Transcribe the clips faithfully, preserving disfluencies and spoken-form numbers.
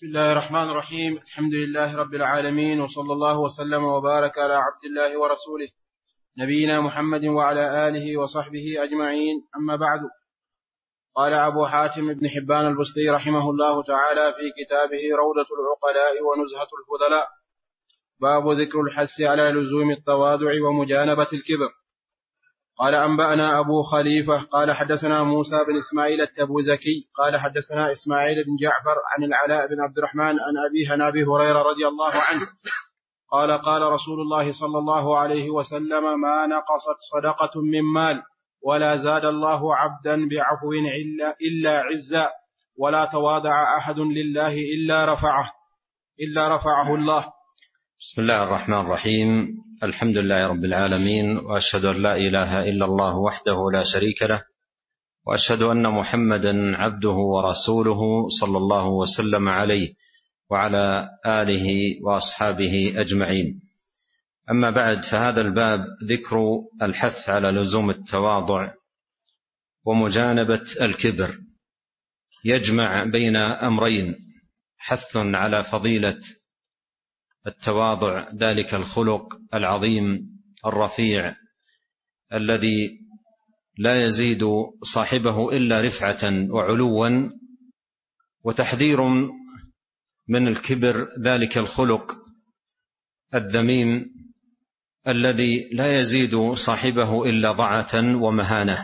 بسم الله الرحمن الرحيم. الحمد لله رب العالمين، وصلى الله وسلم وبارك على عبد الله ورسوله نبينا محمد وعلى آله وصحبه أجمعين، أما بعد. قال أبو حاتم بن حبان البستي رحمه الله تعالى في كتابه روضة العقلاء ونزهة الفضلاء: باب ذكر الحث على لزوم التواضع ومجانبة الكبر. قال أنبأنا أبو خليفة قال حدثنا موسى بن إسماعيل التبوذكي قال حدثنا إسماعيل بن جعفر عن العلاء بن عبد الرحمن عن أبيه عن أبي هريرة رضي الله عنه قال قال رسول الله صلى الله عليه وسلم: ما نقصت صدقة من مال ولا زاد الله عبدا بعفو إلا, إلا عزا، ولا تواضع أحد لله إلا رفعه إلا رفعه الله. بسم الله الرحمن الرحيم. الحمد لله رب العالمين، وأشهد أن لا إله إلا الله وحده لا شريك له، وأشهد أن محمدا عبده ورسوله صلى الله وسلم عليه وعلى آله وأصحابه أجمعين. أما بعد، فهذا الباب ذكر الحث على لزوم التواضع ومجانبة الكبر، يجمع بين أمرين: حث على فضيلة التواضع، ذلك الخلق العظيم الرفيع الذي لا يزيد صاحبه إلا رفعة وعلوا، وتحذير من الكبر، ذلك الخلق الذميم الذي لا يزيد صاحبه إلا ضعة ومهانة.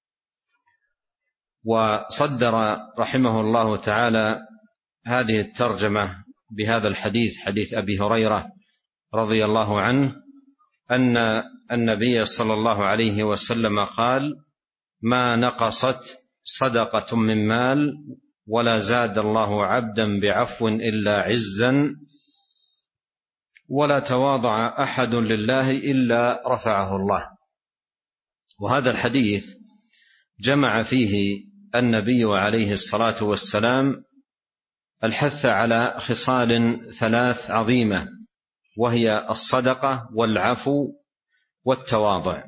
وصدر رحمه الله تعالى هذه الترجمة بهذا الحديث، حديث أبي هريرة رضي الله عنه، أن النبي صلى الله عليه وسلم قال: ما نقصت صدقة من مال ولا زاد الله عبدا بعفو إلا عزا، ولا تواضع أحد لله إلا رفعه الله. وهذا الحديث جمع فيه النبي عليه الصلاة والسلام الحث على خصال ثلاث عظيمة، وهي الصدقة والعفو والتواضع،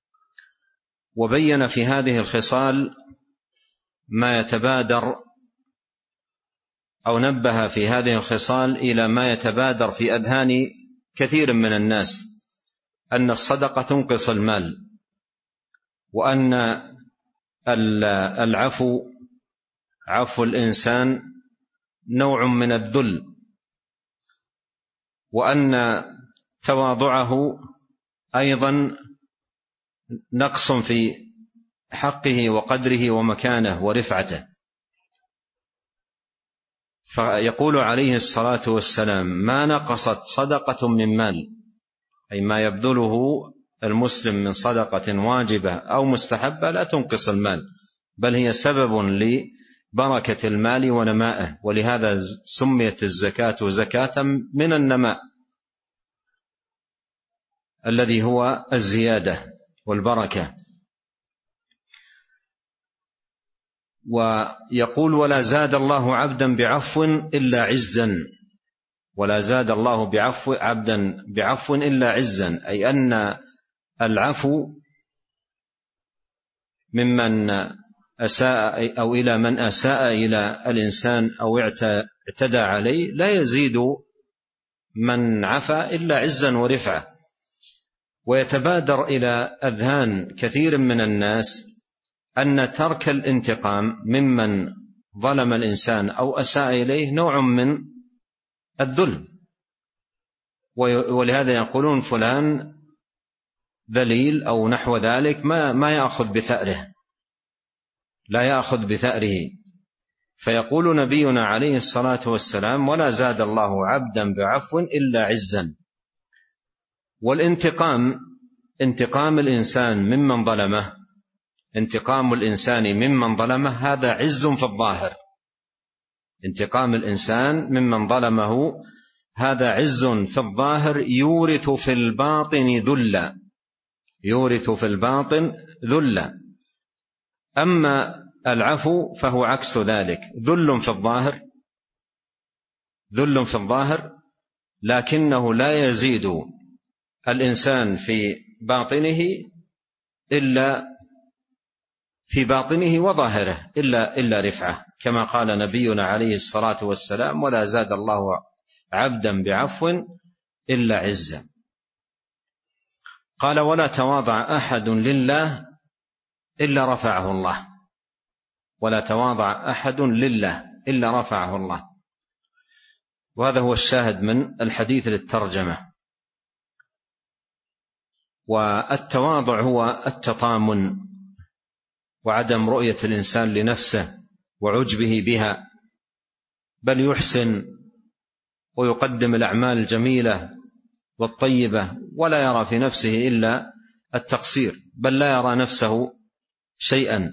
وبين في هذه الخصال ما يتبادر أو نبه في هذه الخصال إلى ما يتبادر في أذهان كثير من الناس، أن الصدقة تنقص المال، وأن العفو عفو الإنسان نوع من الذل، وأن تواضعه أيضا نقص في حقه وقدره ومكانه ورفعته. فيقول عليه الصلاة والسلام: ما نقصت صدقة من مال، أي ما يبذله المسلم من صدقة واجبة أو مستحبة لا تنقص المال، بل هي سبب لبركة المال ونمائه، ولهذا سميت الزكاة زكاة من النماء الذي هو الزيادة والبركة. ويقول: ولا زاد الله عبدا بعفو إلا عزا، ولا زاد الله بعفو عبدا بعفو إلا عزا، أي أن العفو ممن أساء أو إلى من أساء إلى الإنسان أو اعتدى عليه لا يزيد من عفا إلا عزا ورفعة. ويتبادر إلى أذهان كثير من الناس أن ترك الانتقام ممن ظلم الإنسان أو أساء إليه نوع من الذل، ولهذا يقولون فلان ذليل أو نحو ذلك، ما ما يأخذ بثأره، لا يأخذ بثأره. فيقول نبينا عليه الصلاة والسلام: ولا زاد الله عبدا بعفو إلا عزا. والانتقام، انتقام الإنسان ممن ظلمه، انتقام الإنسان ممن ظلمه هذا عز في الظاهر، انتقام الإنسان ممن ظلمه هذا عز في الظاهر، يورث في الباطن ذلا، يورث في الباطن ذلا. أما العفو فهو عكس ذلك، ذل في الظاهر، ذل في الظاهر، لكنه لا يزيد الإنسان في باطنه إلا في باطنه وظاهره إلا, إلا رفعة، كما قال نبينا عليه الصلاة والسلام: ولا زاد الله عبدا بعفو إلا عزا. قال: ولا تواضع أحد لله إلا رفعه الله. ولا تواضع أحد لله إلا رفعه الله. وهذا هو الشاهد من الحديث للترجمة. والتواضع هو التطامن وعدم رؤية الإنسان لنفسه وعجبه بها، بل يحسن ويقدم الأعمال الجميلة والطيبة، ولا يرى في نفسه إلا التقصير، بل لا يرى نفسه شيئا،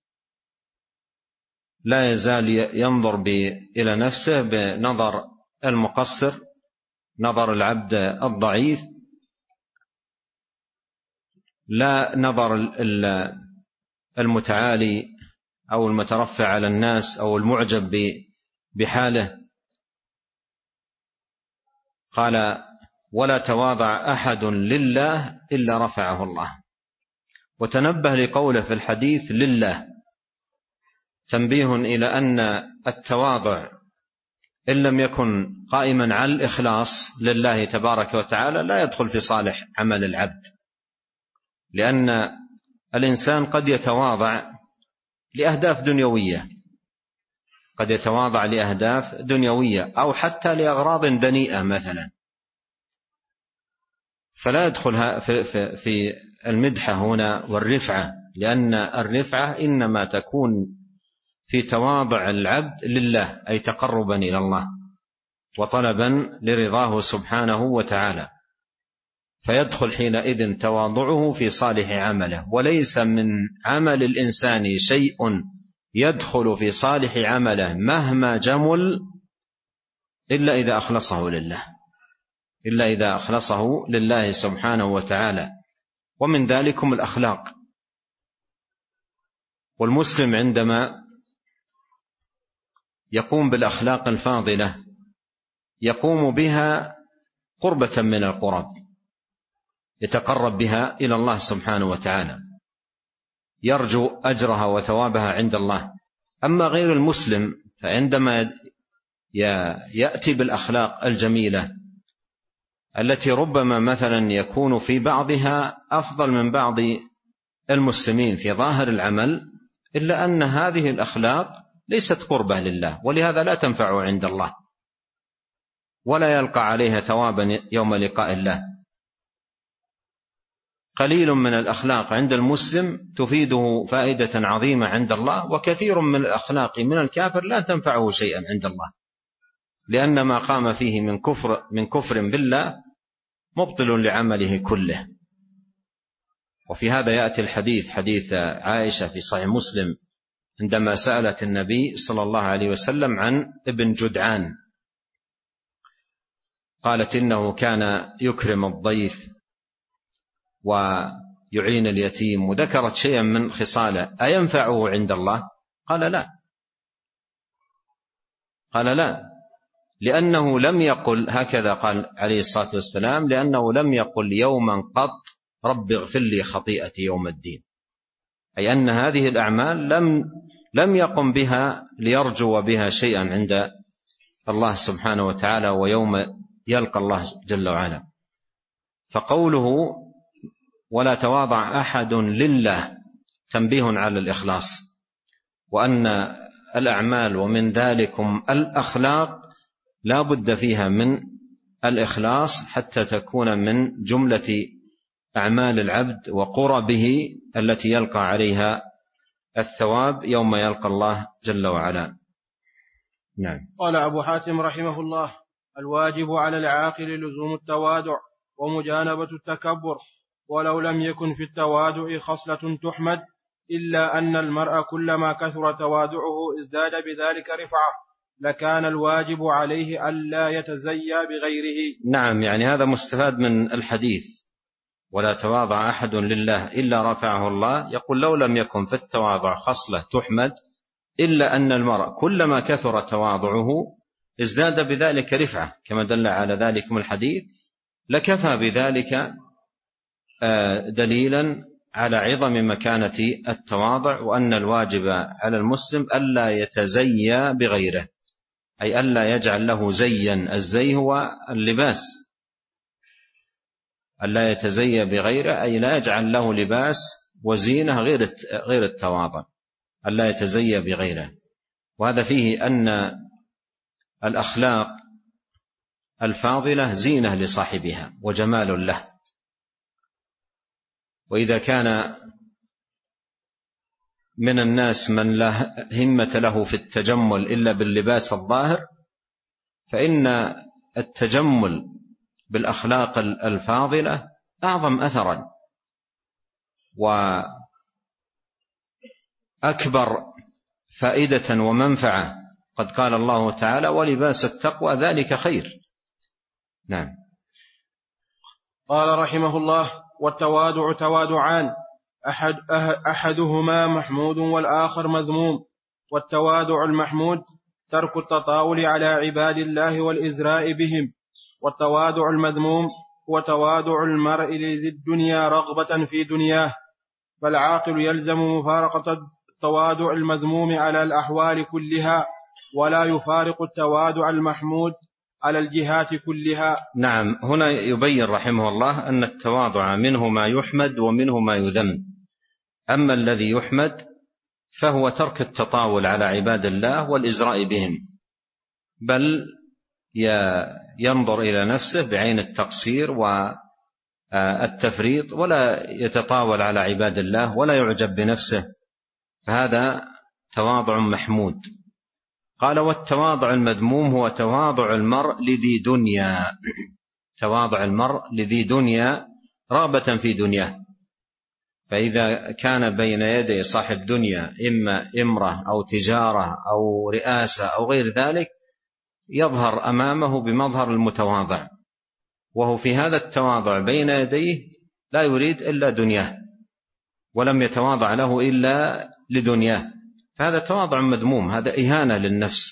لا يزال ينظر إلى نفسه بنظر المقصر، نظر العبد الضعيف، لا نظر المتعالي أو المترفع على الناس أو المعجب بحاله. قال: ولا تواضع أحد لله إلا رفعه الله. وتنبه لقوله في الحديث لله، تنبيه إلى أن التواضع إن لم يكن قائما على الإخلاص لله تبارك وتعالى لا يدخل في صالح عمل العبد، لأن الإنسان قد يتواضع لأهداف دنيوية، قد يتواضع لأهداف دنيوية أو حتى لأغراض دنيئة مثلا، فلا يدخل في المدحة هنا والرفعة، لأن الرفعة إنما تكون في تواضع العبد لله، أي تقربا إلى الله وطلبا لرضاه سبحانه وتعالى، فيدخل حينئذ تواضعه في صالح عمله. وليس من عمل الإنسان شيء يدخل في صالح عمله مهما جمل إلا إذا أخلصه لله، إلا إذا أخلصه لله سبحانه وتعالى. ومن ذلكم الأخلاق. والمسلم عندما يقوم بالأخلاق الفاضلة يقوم بها قربة من القرب، يتقرب بها إلى الله سبحانه وتعالى، يرجو أجرها وثوابها عند الله. أما غير المسلم فعندما يأتي بالأخلاق الجميلة التي ربما مثلا يكون في بعضها أفضل من بعض المسلمين في ظاهر العمل، إلا أن هذه الأخلاق ليست قربة لله، ولهذا لا تنفع عند الله ولا يلقى عليها ثوابا يوم لقاء الله. قليل من الأخلاق عند المسلم تفيده فائدة عظيمة عند الله، وكثير من الأخلاق من الكافر لا تنفعه شيئا عند الله، لأن ما قام فيه من كفر, من كفر بالله مبطل لعمله كله. وفي هذا يأتي الحديث، حديث عائشة في صحيح مسلم عندما سألت النبي صلى الله عليه وسلم عن ابن جدعان، قالت: إنه كان يكرم الضيف ويعين اليتيم، وذكرت شيئا من خصاله، أينفعه عند الله؟ قال: لا. قال: لا، لأنه لم يقل هكذا، قال عليه الصلاة والسلام: لأنه لم يقل يوما قط رب اغفر لي خطيئتي يوم الدين، أي أن هذه الأعمال لم لم يقم بها ليرجو بها شيئا عند الله سبحانه وتعالى ويوم يلقى الله جل وعلا. فقوله ولا تواضع أحد لله تنبيه على الإخلاص، وأن الأعمال ومن ذلكم الأخلاق لا بد فيها من الإخلاص حتى تكون من جملة أعمال العبد وقربه التي يلقى عليها الثواب يوم يلقى الله جل وعلا. نعم. قال أبو حاتم رحمه الله: الواجب على العاقل لزوم التواضع ومجانبة التكبر، ولو لم يكن في التواضع خصلة تحمد، إلا أن المرء كلما كثر تواضعه ازداد بذلك رفعة، لكان الواجب عليه ألا يتزيى بغيره. نعم، يعني هذا مستفاد من الحديث ولا تواضع أحد لله إلا رفعه الله. يقول لو لم يكن في التواضع خصلة تحمد، إلا أن المرء كلما كثر تواضعه ازداد بذلك رفعة، كما دل على ذلك من الحديث، لكفى بذلك دليلا على عظم مكانة التواضع، وأن الواجب على المسلم ألا يتزيى بغيره، أي ألا يجعل له زيا. الزي هو اللباس، ألا يتزيى بغيره أي لا يجعل له لباس وزينة غير غير التواضع، ألا يتزيى بغيره. وهذا فيه أن الأخلاق الفاضلة زينة لصاحبها وجمال له. وإذا كان من الناس من لا همة له في التجمل إلا باللباس الظاهر، فإن التجمل بالأخلاق الفاضلة أعظم أثرا وأكبر فائدة ومنفعة. قد قال الله تعالى: ولباس التقوى ذلك خير. نعم. قال رحمه الله: والتواضع توادعان، أحد أحدهما محمود والآخر مذموم. والتواضع المحمود ترك التطاول على عباد الله والإزراء بهم، والتواضع المذموم هو تواضع المرء لذي الدنيا رغبة في دنياه، فالعاقل يلزم مفارقة التواضع المذموم على الأحوال كلها، ولا يفارق التواضع المحمود على الجهات كلها. نعم. هنا يبين رحمه الله أن التواضع منه ما يحمد ومنه ما يذم. أما الذي يحمد فهو ترك التطاول على عباد الله والإزراء بهم، بل ينظر إلى نفسه بعين التقصير والتفريط، ولا يتطاول على عباد الله ولا يعجب بنفسه، فهذا تواضع محمود. قال: والتواضع المذموم هو تواضع المرء لذي دنيا، تواضع المرء لذي دنيا رغبة في دنياه. فإذا كان بين يدي صاحب دنيا إما إمرة أو تجارة أو رئاسة أو غير ذلك، يظهر أمامه بمظهر المتواضع، وهو في هذا التواضع بين يديه لا يريد إلا دنياه، ولم يتواضع له إلا لدنياه، فهذا تواضع مذموم، هذا إهانة للنفس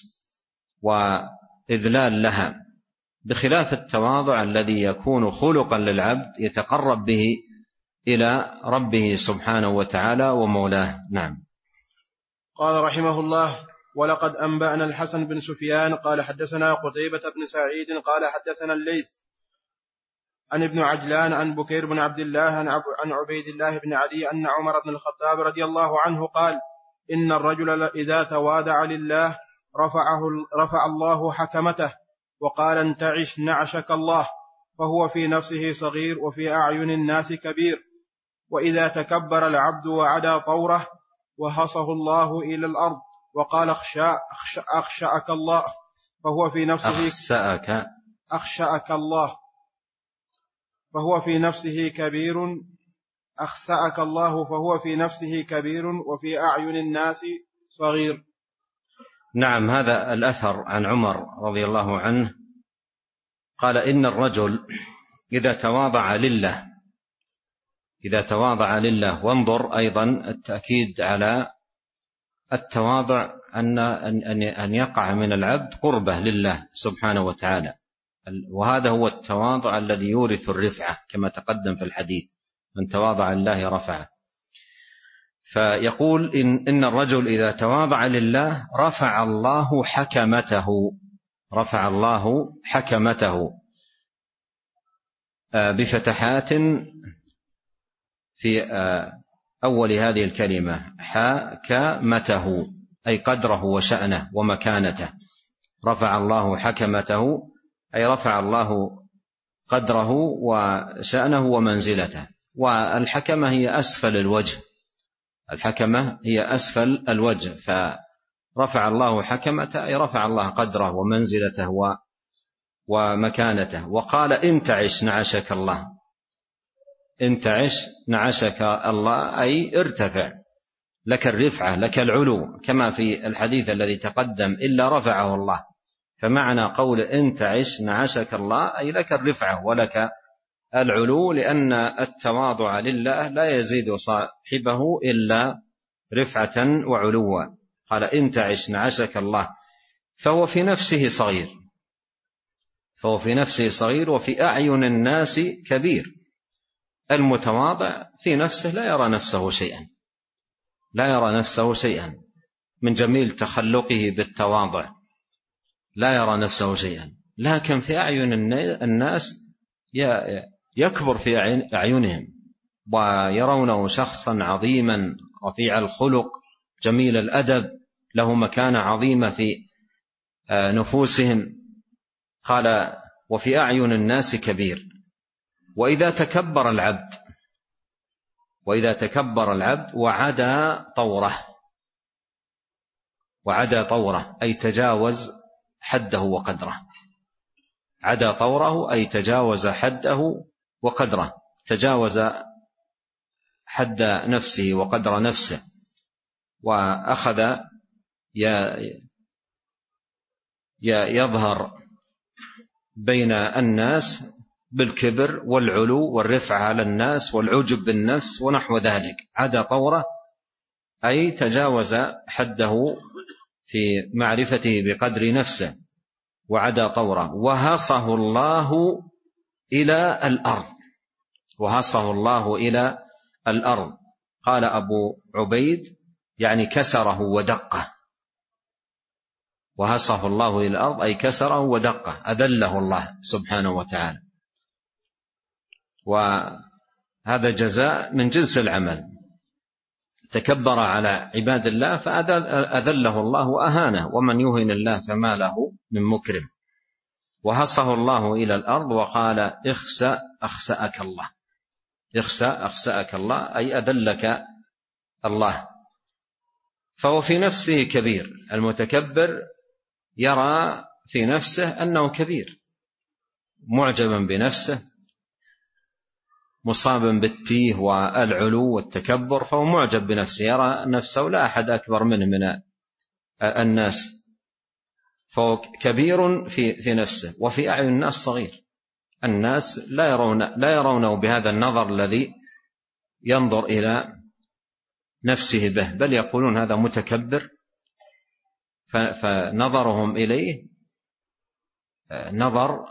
وإذلال لها، بخلاف التواضع الذي يكون خلقا للعبد يتقرب به إلى ربه سبحانه وتعالى ومولاه. نعم. قال رحمه الله: ولقد أنبأنا الحسن بن سفيان قال حدثنا قتيبة بن سعيد قال حدثنا الليث عن ابن عجلان عن بكير بن عبد الله عن عبيد الله بن علي أن عمر بن الخطاب رضي الله عنه قال: إن الرجل إذا توادع لله رفعه رفع الله حكمته، وقال: انتعش نعشك الله، فهو في نفسه صغير وفي أعين الناس كبير. وإذا تكبر العبد وعدا طوره وهصه الله إلى الأرض وقال: أخشى أخشأك الله، فهو في نفسه أخشأك أخشأك الله فهو في نفسه كبير أخسأك الله فهو في نفسه كبير وفي أعين الناس صغير. نعم. هذا الأثر عن عمر رضي الله عنه قال: إن الرجل إذا تواضع لله إذا تواضع لله وانظر أيضا التأكيد على التواضع أن أن يقع من العبد قربة لله سبحانه وتعالى، وهذا هو التواضع الذي يورث الرفعة كما تقدم في الحديث: من تواضع لله رفعه. فيقول إن, إن الرجل إذا تواضع لله رفع الله حكمته رفع الله حكمته بفتحات في أول هذه الكلمة: حكمته أي قدره وشأنه ومكانته. رفع الله حكمته أي رفع الله قدره وشأنه ومنزلته. والحكمة هي أسفل الوجه الحكمة هي أسفل الوجه فرفع الله حكمته أي رفع الله قدره ومنزلته ومكانته. وقال: انتعش نعشك الله انتعش نعشك الله أي ارتفع، لك الرفعة لك العلو، كما في الحديث الذي تقدم: إلا رفعه الله. فمعنى قول انتعش نعشك الله أي لك الرفعة ولك العلو، لأن التواضع لله لا يزيد صاحبه إلا رفعة وعلوا. قال: انتعش نعشك الله، فهو في نفسه صغير فهو في نفسه صغير وفي أعين الناس كبير. المتواضع في نفسه لا يرى نفسه شيئا، لا يرى نفسه شيئا من جميل تخلقه بالتواضع، لا يرى نفسه شيئا، لكن في أعين الناس يكبر في أعينهم ويرونه شخصا عظيما رفيع الخلق جميل الأدب له مكانة عظيمة في نفوسهم. قال وفي أعين الناس كبير. وإذا تكبر العبد وإذا تكبر العبد وعدا طوره، وعدا طوره أي تجاوز حده وقدره، عدا طوره أي تجاوز حده وقدره، تجاوز حد نفسه وقدر نفسه، وأخذ يظهر بين الناس بالكبر والعلو والرفع على الناس والعجب بالنفس ونحو ذلك. عدا طوره أي تجاوز حده في معرفته بقدر نفسه، وعدا طوره. وهصه الله إلى الأرض، وهصه الله إلى الأرض. قال أبو عبيد يعني كسره ودقه، وهصه الله إلى الأرض أي كسره ودقه، أذله الله سبحانه وتعالى. وهذا جزاء من جنس العمل، تكبر على عباد الله فأذله الله وأهانه، ومن يهن الله فما له من مكرم. وهصه الله إلى الأرض وقال اخسأ أخسأك الله، اخسأ أخسأك الله أي أذلك الله. فهو في نفسه كبير، المتكبر يرى في نفسه أنه كبير، معجبا بنفسه، مصابا بالتيه والعلو والتكبر، فهو معجب بنفسه، يرى نفسه لا أحد أكبر منه من الناس، فهو كبير في في نفسه. وفي أعين الناس صغير، الناس لا يرون لا يرونه بهذا النظر الذي ينظر إلى نفسه به، بل يقولون هذا متكبر، فنظرهم إليه نظر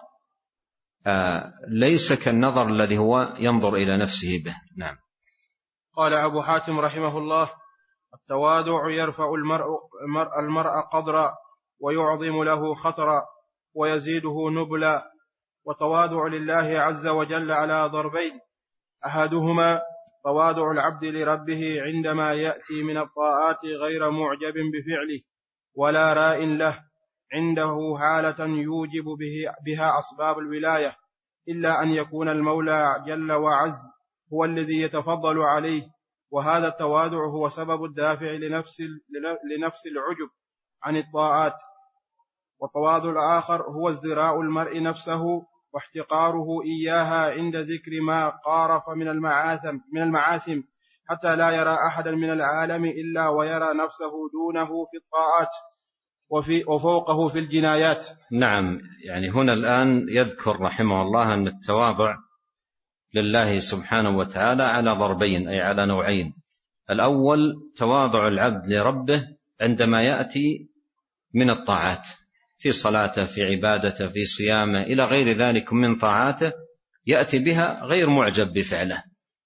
ليس كالنظر الذي هو ينظر إلى نفسه به. نعم. قال أبو حاتم رحمه الله: التواضع يرفع المرء, المرء قدرا ويعظم له خطرا ويزيده نبلا. وتواضع لله عز وجل على ضربين: أحدهما تواضع العبد لربه عندما يأتي من الطاعات غير معجب بفعله ولا راء له، عنده حالة يوجب به بها أسباب الولاية، إلا أن يكون المولى جل وعز هو الذي يتفضل عليه، وهذا التواضع هو سبب الدافع لنفس, لنفس العجب عن الطاعات. والتواضع الآخر هو ازدراء المرء نفسه واحتقاره إياها عند ذكر ما قارف من المعاثم, من المعاثم حتى لا يرى أحدا من العالم إلا ويرى نفسه دونه في الطاعات وفي وفوقه في الجنايات. نعم. يعني هنا الآن يذكر رحمه الله أن التواضع لله سبحانه وتعالى على ضربين، أي على نوعين. الأول تواضع العبد لربه عندما يأتي من الطاعات، في صلاته، في عبادته، في صيامه، إلى غير ذلك من طاعاته، يأتي بها غير معجب بفعله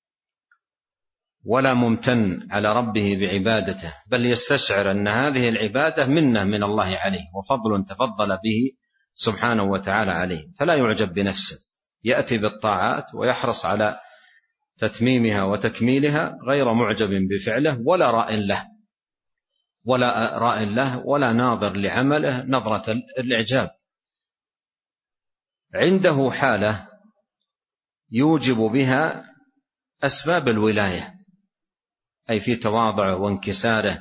ولا ممتن على ربه بعبادته، بل يستشعر أن هذه العبادة منة من الله عليه وفضل تفضل به سبحانه وتعالى عليه، فلا يعجب بنفسه، يأتي بالطاعات ويحرص على تتميمها وتكميلها غير معجب بفعله ولا راء له ولا راء له ولا ناظر لعمله نظرة الإعجاب. عنده حالة يوجب بها أسباب الولاية، أي في تواضعه وانكساره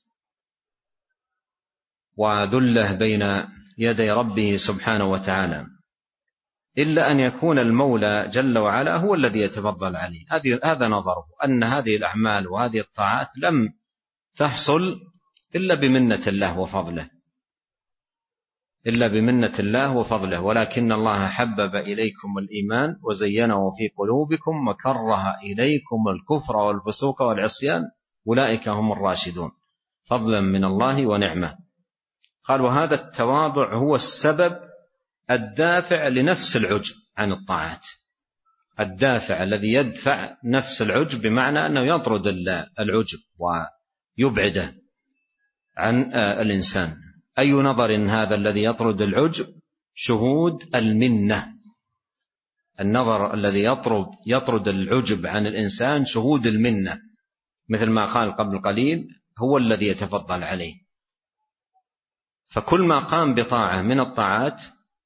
وذله بين يدي ربه سبحانه وتعالى، إلا أن يكون المولى جل وعلا هو الذي يتفضل عليه. هذا نظره، أن هذه الأعمال وهذه الطاعات لم تحصل إلا بمنة الله وفضله، إلا بمنة الله وفضله، ولكن الله حبب إليكم الإيمان وزينه في قلوبكم وكره إليكم الكفر والفسوق والعصيان أولئك هم الراشدون، فضلا من الله ونعمة. قال وهذا التواضع هو السبب الدافع لنفس العجب عن الطاعات، الدافع الذي يدفع نفس العجب، بمعنى أنه يطرد العجب ويبعده عن الإنسان. أي نظر هذا الذي يطرد العجب؟ شهود المنة. النظر الذي يطرد يطرد العجب عن الإنسان شهود المنة، مثل ما قال قبل قليل هو الذي يتفضل عليه. فكل ما قام بطاعة من الطاعات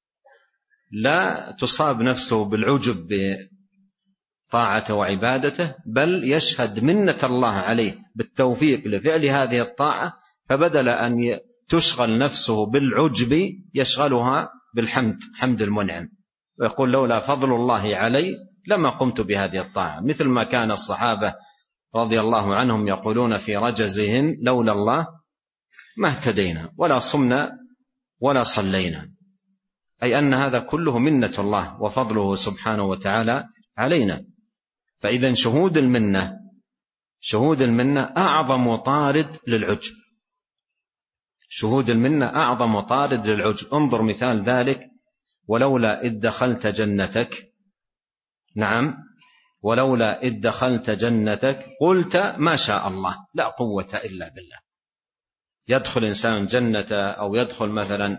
لا تصاب نفسه بالعجب بطاعته وعبادته، بل يشهد منة الله عليه بالتوفيق لفعل هذه الطاعة، فبدل أن تشغل نفسه بالعجب يشغلها بالحمد، حمد المنعم، ويقول لولا فضل الله علي لما قمت بهذه الطاعة، مثل ما كان الصحابة رضي الله عنهم يقولون في رجزهم لولا الله ما اهتدينا ولا صمنا ولا صلينا، أي أن هذا كله منة الله وفضله سبحانه وتعالى علينا. فإذا شهود المنة شهود المنة أعظم طارد للعجب، شهود المنة أعظم طارد للعجب. انظر مثال ذلك: ولولا إذ دخلت جنتك، نعم، ولولا إذ دخلت جنتك قلت ما شاء الله لا قوة إلا بالله. يدخل إنسان جنة أو يدخل مثلا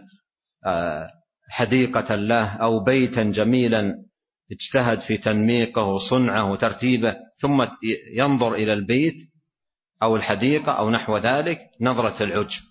حديقة الله أو بيتا جميلا اجتهد في تنميقه وصنعه وترتيبه، ثم ينظر إلى البيت أو الحديقة أو نحو ذلك نظرة العجب،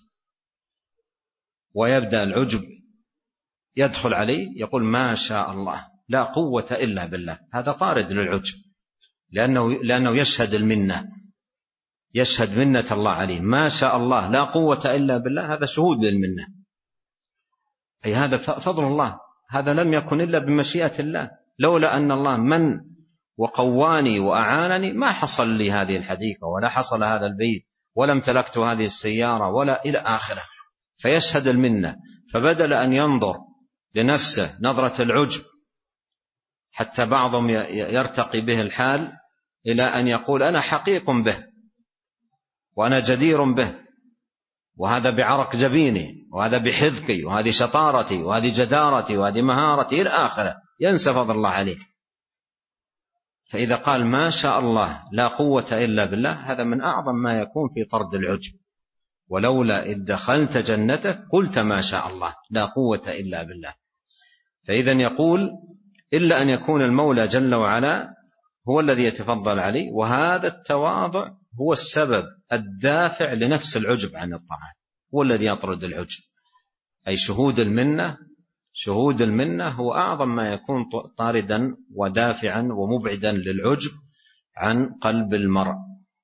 ويبدأ العجب يدخل عليه يقول ما شاء الله لا قوة إلا بالله. هذا طارد للعجب، لأنه, لأنه يشهد المنة، يشهد منة الله عليه. ما شاء الله لا قوة إلا بالله، هذا شهود للمنة، أي هذا فضل الله، هذا لم يكن إلا بمشيئة الله. لولا أن الله من وقواني وأعانني ما حصل لي هذه الحديقة ولا حصل هذا البيت ولا امتلكت هذه السيارة ولا إلى آخره. فيشهد المنة، فبدل أن ينظر لنفسه نظرة العجب حتى بعضهم يرتقي به الحال إلى أن يقول أنا حقيق به وأنا جدير به، وهذا بعرق جبيني، وهذا بحذقي، وهذه شطارتي، وهذه جدارتي، وهذه مهارتي إلى آخره، ينسى فضل الله عليه. فإذا قال ما شاء الله لا قوة إلا بالله، هذا من أعظم ما يكون في طرد العجب. ولولا إذ دخلت جنتك قلت ما شاء الله لا قوة إلا بالله. فإذا يقول إلا أن يكون المولى جل وعلا هو الذي يتفضل عليه، وهذا التواضع هو السبب الدافع لنفس العجب عن الطاعات، هو الذي يطرد العجب. أي شهود المنة شهود المنة هو أعظم ما يكون طاردا ودافعا ومبعدا للعجب عن قلب المرء.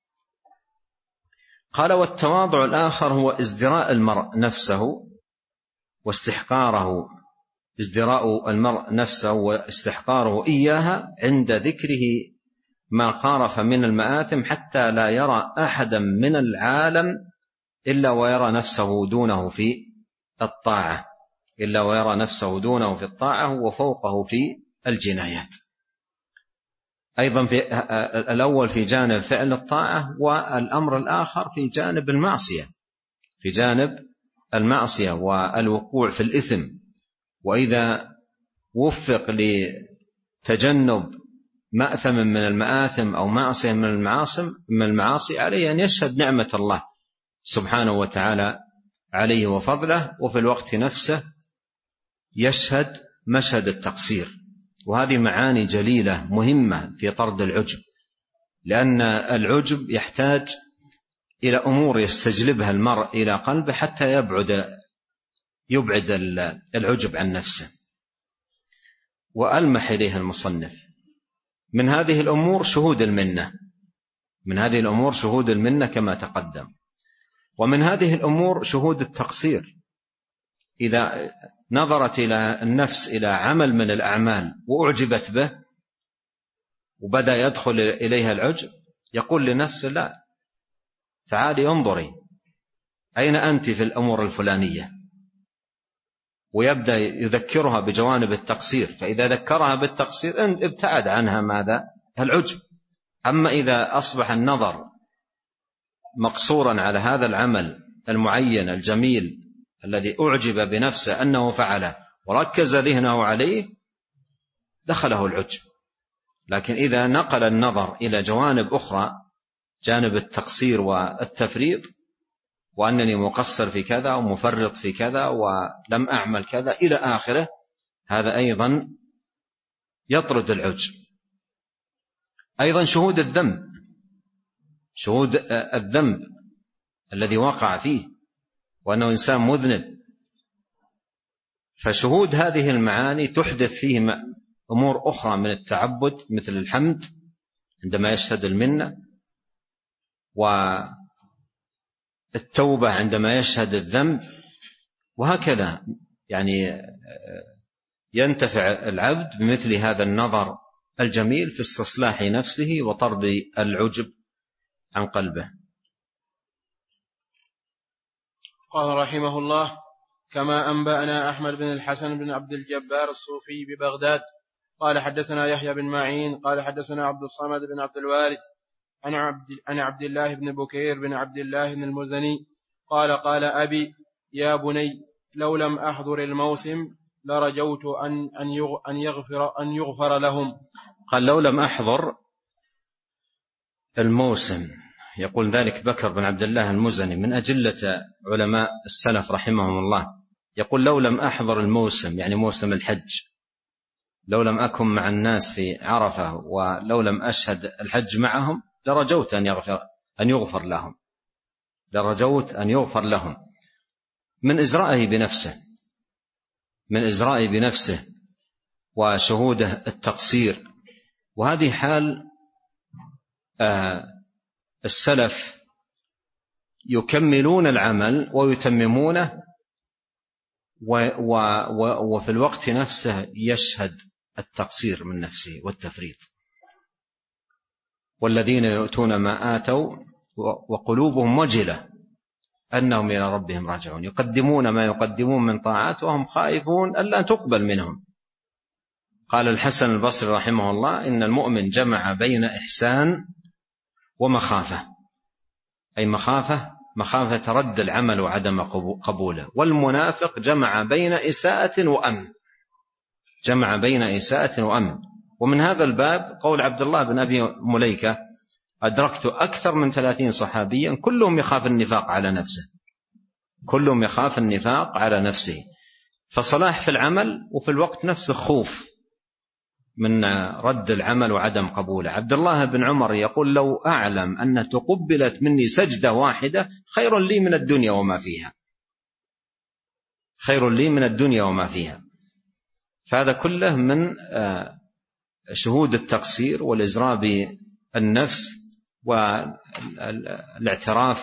قال والتواضع الآخر هو ازدراء المرء نفسه واستحقاره، ازدراء المرء نفسه واستحقاره إياها عند ذكره ما قارف من المآثم، حتى لا يرى أحدا من العالم إلا ويرى نفسه دونه في الطاعة إلا ويرى نفسه دونه في الطاعة وفوقه في الجنايات. أيضا في الأول في جانب فعل الطاعة، والأمر الآخر في جانب المعصية في جانب المعصية والوقوع في الإثم. وإذا وفق لتجنب مأثم من المآثم أو معصية من المعاصم من المعاصي عليه أن يشهد نعمة الله سبحانه وتعالى عليه وفضله، وفي الوقت نفسه يشهد مشهد التقصير. وهذه معاني جليلة مهمة في طرد العجب، لأن العجب يحتاج إلى أمور يستجلبها المرء إلى قلبه حتى يبعد يبعد العجب عن نفسه. وألمح إليه المصنف من هذه الأمور شهود المنة من هذه الأمور شهود المنة كما تقدم. ومن هذه الأمور شهود التقصير، إذا نظرت إلى النفس إلى عمل من الأعمال وأعجبت به وبدأ يدخل إليها العجب، يقول لنفسه لا، تعالي انظري أين أنت في الأمور الفلانية، ويبدأ يذكرها بجوانب التقصير. فإذا ذكرها بالتقصير ابتعد عنها ماذا؟ العجب. أما إذا أصبح النظر مقصورا على هذا العمل المعين الجميل الذي أعجب بنفسه أنه فعله وركز ذهنه عليه، دخله العجب لكن إذا نقل النظر إلى جوانب أخرى، جانب التقصير والتفريط، وأنني مقصر في كذا ومفرط في كذا ولم أعمل كذا إلى آخره، هذا أيضا يطرد العجب. أيضا شهود الذنب، شهود الذنب الذي وقع فيه وأنه إنسان مذنب، فشهود هذه المعاني تحدث فيه أمور أخرى من التعبد، مثل الحمد عندما يشهد المنة، والتوبة عندما يشهد الذنب، وهكذا. يعني ينتفع العبد بمثل هذا النظر الجميل في استصلاح نفسه وطرد العجب عن قلبه. قال رحمه الله: كما أنبأنا أحمد بن الحسن بن عبد الجبار الصوفي ببغداد قال حدثنا يحيى بن معين قال حدثنا عبد الصمد بن عبد الوارث عن عبد, عن عبد الله بن بكير بن عبد الله بن المزني قال قال أبي: يا بني، لو لم أحضر الموسم لرجوت أن, أن, يغفر, أن يغفر لهم. قال لو لم أحضر الموسم، يقول ذلك بكر بن عبد الله المزني من أجلة علماء السلف رحمهم الله، يقول لو لم أحضر الموسم، يعني موسم الحج، لو لم أكن مع الناس في عرفة ولو لم أشهد الحج معهم لرجوت أن يغفر, أن يغفر لهم لرجوت أن يغفر لهم من إزرائه بنفسه من إزرائه بنفسه وشهوده التقصير. وهذه حال آه السلف، يكملون العمل ويتممونه، وفي الوقت نفسه يشهد التقصير من نفسه والتفريط. والذين يؤتون ما آتوا وقلوبهم وجلة أنهم إلى ربهم راجعون، يقدمون ما يقدمون من طاعات وهم خائفون ألا تقبل منهم. قال الحسن البصري رحمه الله: إن المؤمن جمع بين إحسان ومخافة، أي مخافة مخافة رد العمل وعدم قبوله. والمنافق جمع بين إساءة وأمن جمع بين إساءة وأمن. ومن هذا الباب قول عبد الله بن أبي مليكة: أدركت أكثر من ثلاثين صحابيا كلهم يخاف النفاق على نفسه كلهم يخاف النفاق على نفسه فصلاح في العمل وفي الوقت نفسه خوف من رد العمل وعدم قبوله. عبد الله بن عمر يقول: لو أعلم أن تقبلت مني سجدة واحدة خير لي من الدنيا وما فيها خير لي من الدنيا وما فيها. فهذا كله من شهود التقصير والإزراء بالنفس والاعتراف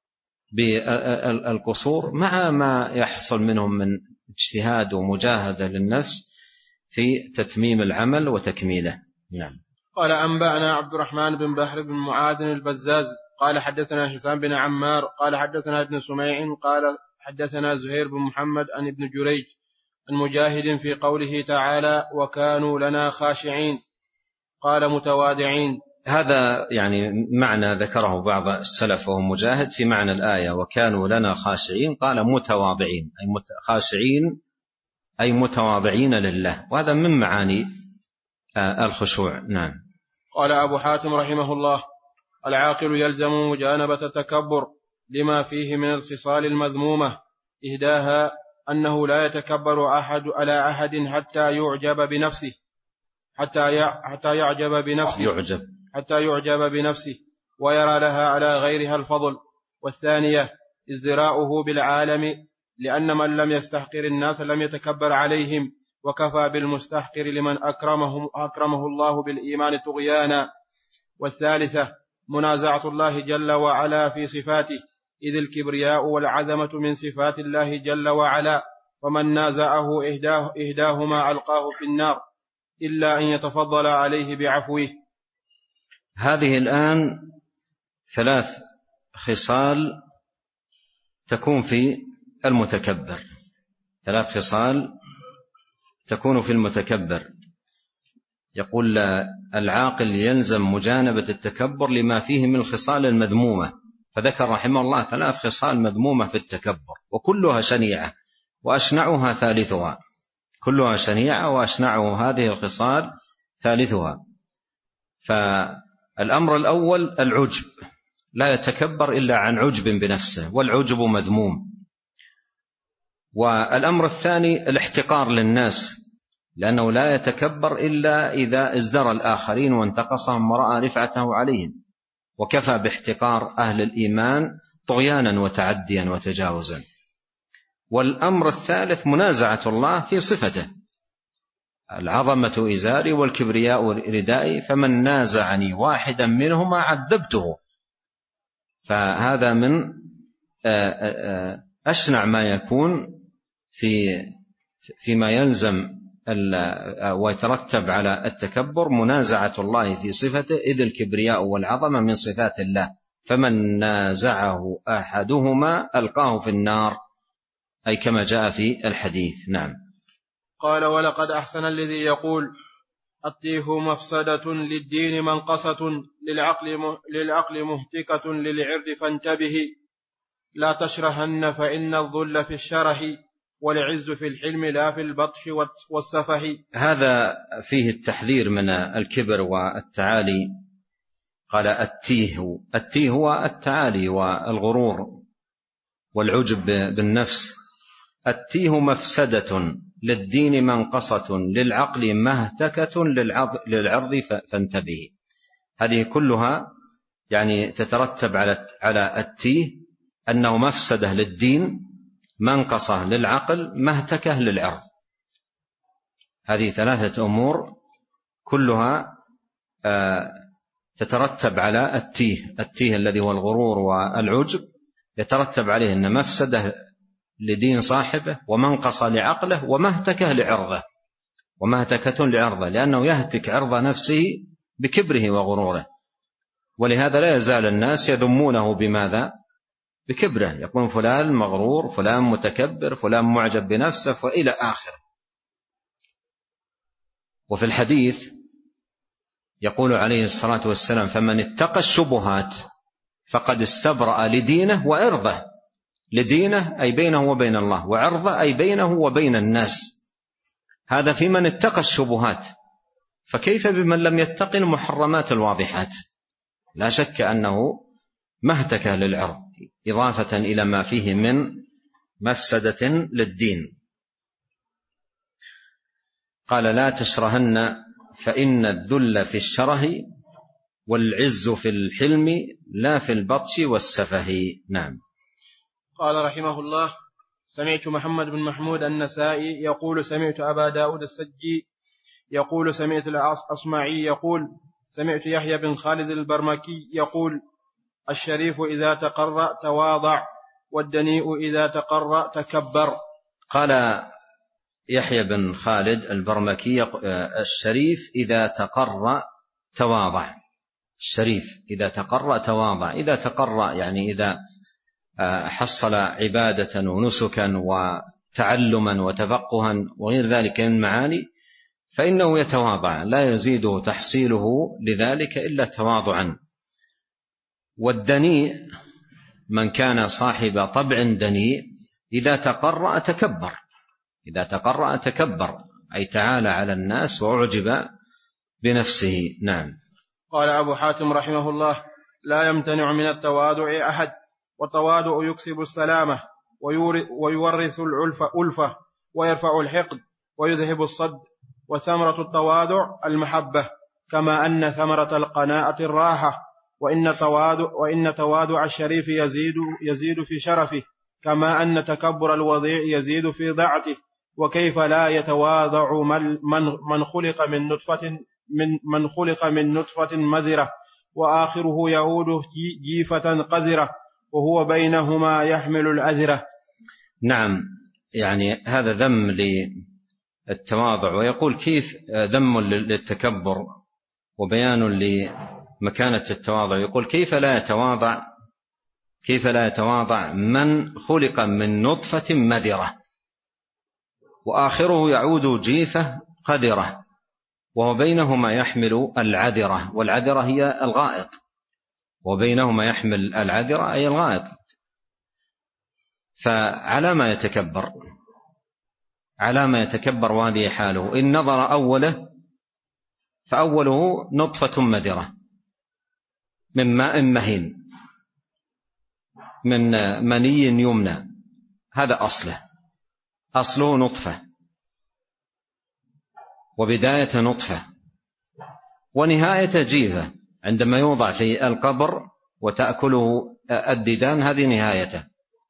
بالقصور، مع ما يحصل منهم من اجتهاد ومجاهدة للنفس في تتميم العمل وتكميله. نعم. قال أنبأنا عبد الرحمن بن بحر بن معاذ البزاز قال حدثنا هشام بن عمار قال حدثنا ابن سميع قال حدثنا زهير بن محمد عن ابن جريج عن مجاهد في قوله تعالى: وكانوا لنا خاشعين، قال متواضعين. هذا يعني معنى ذكره بعض السلف وهو مجاهد في معنى الآية: وكانوا لنا خاشعين، قال متواضعين، أي خاشعين أي متواضعين لله، وهذا من معاني الخشوع. نعم. قال أبو حاتم رحمه الله: العاقل يلزم مجانبة التكبر لما فيه من الخصال المذمومة، إهداها أنه لا يتكبر أحد على أحد حتى يعجب بنفسه حتى حتى يعجب بنفسه يعجب حتى يعجب بنفسه ويرى لها على غيرها الفضل. والثانية ازدراؤه بالعالم، لأن من لم يستحقر الناس لم يتكبر عليهم، وكفى بالمستحقر لمن أكرمه, أكرمه الله بالإيمان طغيانا. والثالثة منازعة الله جل وعلا في صفاته، إذ الكبرياء والعظمة من صفات الله جل وعلا، ومن نازعه إهداه إهداهما ألقاه في النار إلا أن يتفضل عليه بعفوه. هذه الآن ثلاث خصال تكون في المتكبر ثلاث خصال تكون في المتكبر. يقول العاقل يلزم مجانبة التكبر لما فيه من الخصال المذمومة، فذكر رحمه الله ثلاث خصال مذمومة في التكبر، وكلها شنيعة وأشنعها ثالثها كلها شنيعة وأشنعها هذه الخصال ثالثها. فالأمر الأول العجب، لا يتكبر إلا عن عجب بنفسه، والعجب مذموم. والأمر الثاني الاحتقار للناس، لأنه لا يتكبر إلا إذا ازدرى الآخرين وانتقصهم ورأى رفعته عليهم، وكفى باحتقار أهل الإيمان طغيانا وتعديا وتجاوزا. والأمر الثالث منازعة الله في صفته، العظمة إزاري والكبرياء ردائي، فمن نازعني واحدا منهما عذبته. فهذا من أشنع ما يكون في فيما يلزم ويترتب على التكبر، منازعة الله في صفته، إذ الكبرياء والعظمة من صفات الله، فمن نازعه أحدهما ألقاه في النار، أي كما جاء في الحديث. نعم. قال: ولقد أحسن الذي يقول: التيه مفسدة للدين منقصة، للعقل, للعقل مهتكة، للعرض فانتبه، لا تشرهن فإن الذل في الشرح، والعز في الحلم لا في البطش والسفه. هذا فيه التحذير من الكبر والتعالي. قال التيه، التيه هو التعالي والغرور والعجب بالنفس. التيه مفسدة للدين منقصة، للعقل مهتكة، للعرض فانتبه. هذه كلها يعني تترتب على على التيه أنه مفسدة للدين، منقصة للعقل، مهتكة للعرض. هذه ثلاثة أمور كلها تترتب على التيه. التيه الذي هو الغرور والعجب يترتب عليه أن مفسدة لدين صاحبه، ومنقصة لعقله، ومهتكة لعرضه، ومهتكة لعرضه، لأنه يهتك عرض نفسه بكبره وغروره. ولهذا لا يزال الناس يذمونه بماذا؟ بكبره، يقول فلان مغرور، فلان متكبر، فلان معجب بنفسه، وإلى آخره. وفي الحديث يقول عليه الصلاة والسلام: فمن اتقى الشبهات فقد استبرأ لدينه وعرضه. لدينه أي بينه وبين الله، وعرضه أي بينه وبين الناس. هذا في من اتقى الشبهات، فكيف بمن لم يتقي المحرمات الواضحات؟ لا شك أنه مهتكة للعرض، إضافة إلى ما فيه من مفسدة للدين. قال: لا تشرهن فإن الذل في الشره، والعز في الحلم لا في البطش والسفه. نعم. قال رحمه الله: سمعت محمد بن محمود النسائي يقول: سمعت أبا داود السجي يقول: سمعت الأصمعي يقول: سمعت يحيى بن خالد البرمكي يقول: الشريف إذا تقرأ تواضع، والدنيء إذا تقرأ تكبر. قال يحيى بن خالد البرمكي: الشريف إذا تقرأ تواضع. الشريف إذا تقرأ تواضع. إذا تقرأ يعني إذا حصل عبادة ونسكا وتعلما وتفقها وغير ذلك من معاني، فإنه يتواضع، لا يزيده تحصيله لذلك إلا تواضعا. والدنيء من كان صاحب طبع دنيء إذا تقرأ تكبر. إذا تقرأ تكبر أي تعالى على الناس وأعجب بنفسه. نعم. قال أبو حاتم رحمه الله: لا يمتنع من التواضع أحد، والتواضع يكسب السلامة، ويورث العلفة ألفة، ويرفع الحقد، ويذهب الصد. وثمرة التواضع المحبة، كما أن ثمرة القناعة الراحة. وإن تواضع, وإن تواضع الشريف يزيد, يزيد في شرفه، كما أن تكبر الوضيع يزيد في ضعته. وكيف لا يتواضع من, من خلق من نطفة من, من خلق من نطفة مذرة، وآخره يعود جيفة قذرة، وهو بينهما يحمل الأذرة. نعم. يعني هذا ذم للتواضع، ويقول كيف ذم للتكبر وبيان لمكانة التواضع. يقول: كيف لا يتواضع كيف لا يتواضع من خلق من نطفة مذرة، وآخره يعود جيفة قذرة، وهو بينهما يحمل العذرة. والعذرة هي الغائط، وبينهما يحمل العذرة أي الغائط. فعلى ما يتكبر على ما يتكبر وهذه حاله. إن نظر أوله فأوله نطفة مذرة من ماء مهين من مني يمنى، هذا أصله، أصله نطفة، وبداية نطفة، ونهاية جيفة عندما يوضع في القبر وتأكله الديدان، هذه نهايته،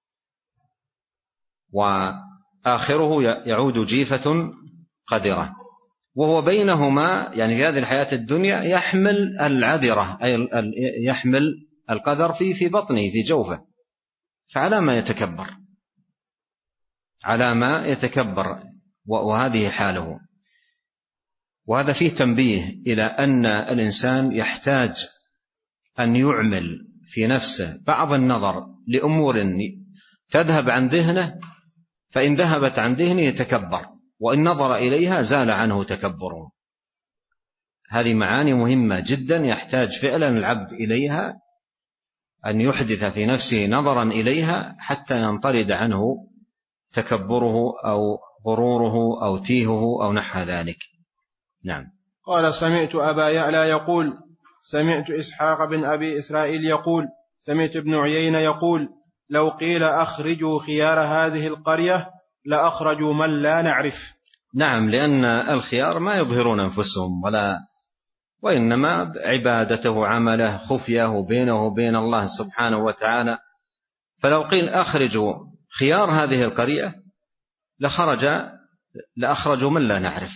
وآخره يعود جيفة قذرة، وهو بينهما يعني في هذه الحياة الدنيا يحمل العذرة، أي يحمل القذر في في بطنه في جوفه، فعلى ما يتكبر، على ما يتكبر، وهذه حاله. وهذا فيه تنبيه إلى أن الإنسان يحتاج أن يعمل في نفسه بعض النظر لأمور تذهب عن ذهنه، فإن ذهبت عن ذهنه يتكبر، وإن نظر إليها زال عنه تكبره. هذه معاني مهمة جدا يحتاج فعلا العبد إليها، أن يحدث في نفسه نظرا إليها حتى ينطرد عنه تكبره أو غروره أو تيهه أو نحو ذلك. نعم. قال: سمعت أبا يعلى يقول: سمعت إسحاق بن أبي إسرائيل يقول: سمعت ابن عيينة يقول: لو قيل أخرجوا خيار هذه القرية لأخرجوا من لا نعرف. نعم، لأن الخيار ما يظهرون أنفسهم ولا، وإنما عبادته عمله خفيه بينه وبين الله سبحانه وتعالى. فلو قيل أخرجوا خيار هذه القرية لخرج لأخرجوا من لا نعرف.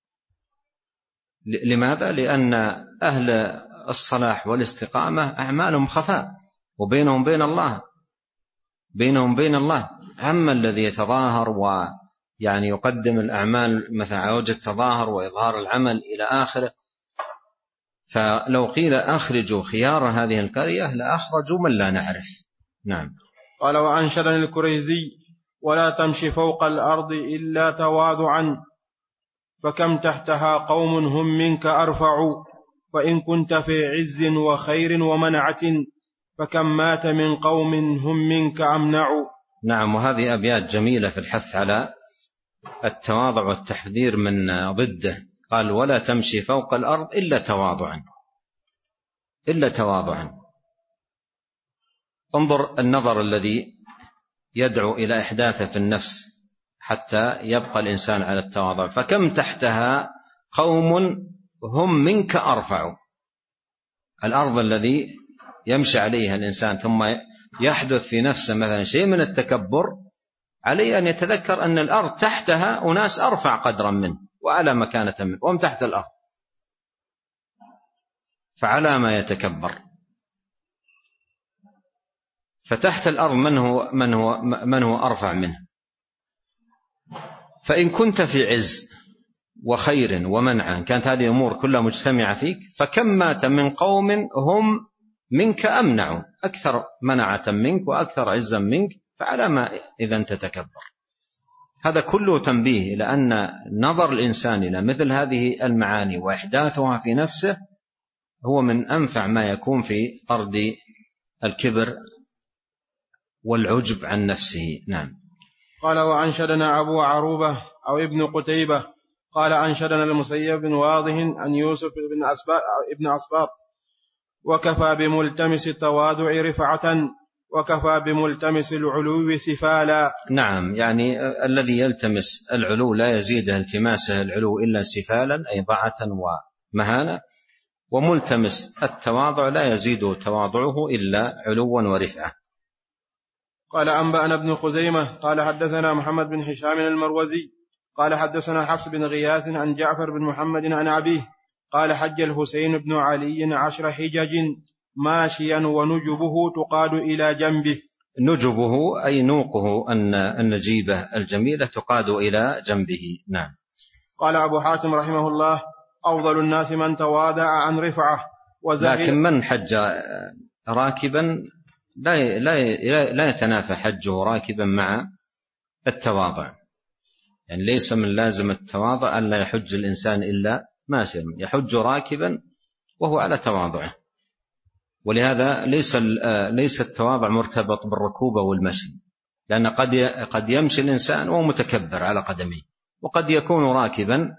لماذا؟ لأن أهل الصلاح والاستقامة أعمالهم خفاء، وبينهم بين الله بينهم بين الله أما الذي يتظاهر ويعني يقدم الأعمال مثل على وجه التظاهر وإظهار العمل إلى آخره. فلو قيل أخرجوا خيار هذه القرية لأخرجوا من لا نعرف. نعم. قال: وأنشدني الكريزي: ولا تمشي فوق الأرض إلا تواضعا، فكم تحتها قوم هم منك أرفع، وإن كنت في عز وخير ومنعة، فكم مات من قوم هم منك أمنع. نعم، وهذه أبيات جميلة في الحث على التواضع والتحذير من ضده. قال: ولا تمشي فوق الأرض إلا تواضعا، إلا تواضعا. انظر النظر الذي يدعو إلى إحداثه في النفس حتى يبقى الإنسان على التواضع. فكم تحتها قوم هم منك أرفع. الأرض الذي يمشي عليها الإنسان ثم يحدث في نفسه مثلا شيء من التكبر، عليه أن يتذكر أن الأرض تحتها أناس أرفع قدرا منه وعلى مكانة منه، وهم تحت الأرض، فعلى ما يتكبر. فتحت الأرض من هو, من هو, من هو أرفع منه. فإن كنت في عز وخير ومنعا، كانت هذه الأمور كلها مجتمعة فيك، فكم مات من قوم هم منك أمنع، أكثر منعة منك وأكثر عزا منك، فعلى ما إذا تتكبر. هذا كله تنبيه إلى أن نظر الإنسان إلى مثل هذه المعاني وإحداثها في نفسه هو من أنفع ما يكون في طرد الكبر والعجب عن نفسه. نعم. قال: وأنشدنا أبو عروبة أو ابن قتيبة قال: أنشدنا المسيب بن واضح أن يوسف بن أسباط, ابن أسباط: وكفى بملتمس التواضع رفعة، وكفى بملتمس العلو سفالا. نعم، يعني الذي يلتمس العلو لا يزيد التماسه العلو إلا سفالا، أي ضعة ومهانة، وملتمس التواضع لا يزيد تواضعه إلا علوا ورفعة. قال: أنبأنا ابن خزيمة قال: حدثنا محمد بن هشام المروزي قال: حدثنا حفص بن غياث عن جعفر بن محمد عن أبيه قال: حج الحسين بن علي عشر حجج ماشيا ونجبه تقاد إلى جنبه. نجبه أي نوقه أن النجيبة الجميلة تقاد إلى جنبه. نعم. قال أبو حاتم رحمه الله: أفضل الناس من تواضع عن رفعة وزهد. لكن من حج راكبا لا لا لا يتنافى حجه راكبا مع التواضع، يعني ليس من لازم التواضع أن لا يحج الإنسان إلا ماشيا، يحج راكبا وهو على تواضعه. ولهذا ليس ليس التواضع مرتبط بالركوبة والمشي، لأن قد قد يمشي الإنسان وهو متكبر على قدمه، وقد يكون راكبا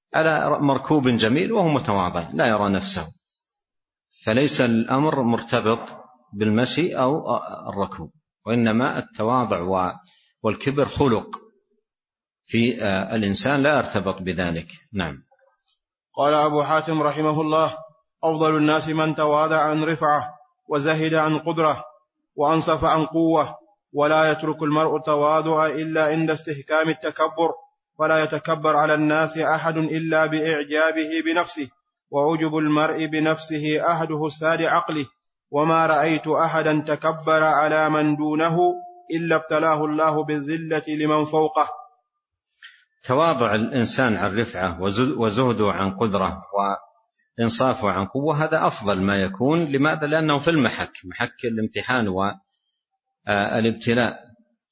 على مركوب جميل وهو متواضع لا يرى نفسه، فليس الأمر مرتبط بالمشي أو الركوب، وإنما التواضع والكبر خلق في الإنسان لا يرتبط بذلك. نعم. قال أبو حاتم رحمه الله: أفضل الناس من تواضع عن رفعة وزهد عن قدرة وأنصف عن قوة، ولا يترك المرء التواضع إلا عند استحكام التكبر، فلا يتكبر على الناس أحد إلا بإعجابه بنفسه، وعجب المرء بنفسه أحده الساد عقله، وما رأيت أحدا تكبر على من دونه إلا ابتلاه الله بالذلة لمن فوقه. تواضع الإنسان عن رفعة وزهده عن قدرة وإنصافه عن قوة هذا أفضل ما يكون. لماذا؟ لأنه في المحك، محك الامتحان والابتلاء،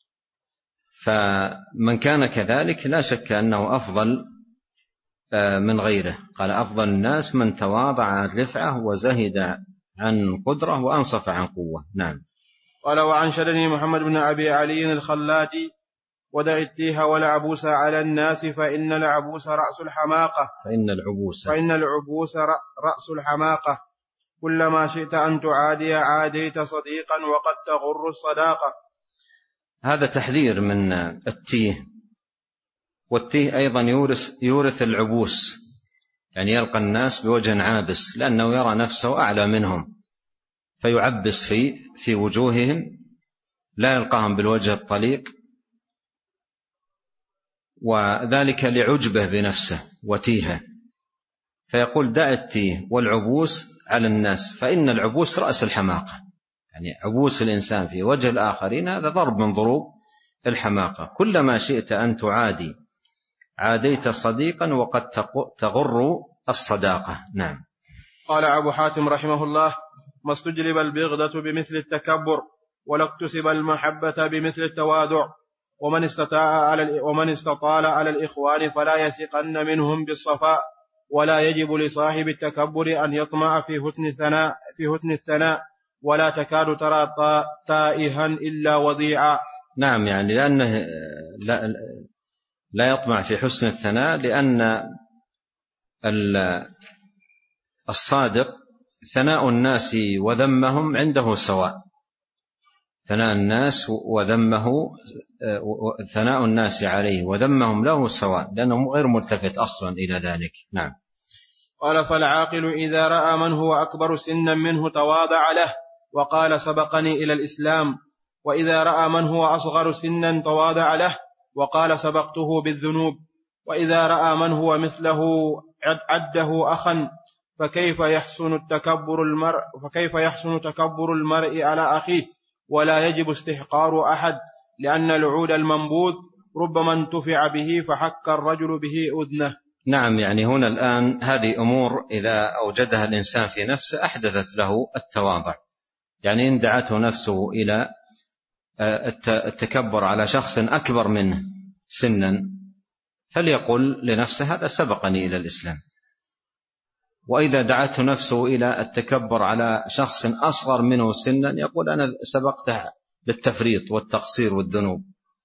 فمن كان كذلك لا شك أنه أفضل من غيره. قال: أفضل الناس من تواضع عن رفعة وزهد عن قدرة وأنصف عن قوة. نعم. قال: وأنشدني محمد بن أبي علي الخلاتي: ودع التيه والعبوس على الناس فإن العبوس رأس الحماقة فإن العبوس فإن العبوس رأس الحماقة، كلما شئت أن تعادي عاديت صديقا وقد تغر الصداقة. هذا تحذير من التيه، والتيه أيضا يورث, يورث العبوس، يعني يلقى الناس بوجه عابس لأنه يرى نفسه أعلى منهم فيعبس في, في وجوههم، لا يلقاهم بالوجه الطليق، وذلك لعجبه بنفسه وتيهه، فيقول: دع التيه والعبوس على الناس فإن العبوس رأس الحماقة. يعني عبوس الإنسان في وجه الآخرين هذا ضرب من ضروب الحماقة. كلما شئت أن تعادي عاديت صديقا وقد تغر الصداقة. نعم. قال أبو حاتم رحمه الله: ما استجلب البغضة بمثل التكبر، ولا اكتسب المحبة بمثل التواضع، ومن استطاع على ومن استطال على الإخوان فلا يثقن منهم بالصفاء، ولا يجب لصاحب التكبر أن يطمع في حسن الثناء في حسن الثناء ولا تكاد ترى تائها إلا وضيعا. نعم، يعني لأنه لا, لا يطمع في حسن الثناء، لأن الصادق ثناء الناس وذمهم عنده سواء، ثناء الناس وذمه ثناء الناس عليه وذمهم له سواء، لأنه غير ملتفت أصلا إلى ذلك. نعم. قال: فالعاقل إذا رأى من هو أكبر سنا منه تواضع له وقال: سبقني إلى الإسلام، وإذا رأى من هو أصغر سنا تواضع له وقال: سبقته بالذنوب، وإذا رأى من هو مثله عده أخا، فكيف يحسن التكبر المرء فكيف يحسن تكبر المرء على أخيه، ولا يجب استحقار أحد، لأن العود المنبوذ ربما انتفع به فحك الرجل به أذنه. نعم، يعني هنا الآن هذه أمور إذا أوجدها الإنسان في نفسه أحدثت له التواضع. يعني إن دعته نفسه إلى التكبر على شخص أكبر منه سنا فليقل لنفسه: هذا سبقني إلى الإسلام. وإذا دعته نفسه إلى التكبر على شخص أصغر منه سنا يقول: أنا سبقته بالتفريط والتقصير والذنوب.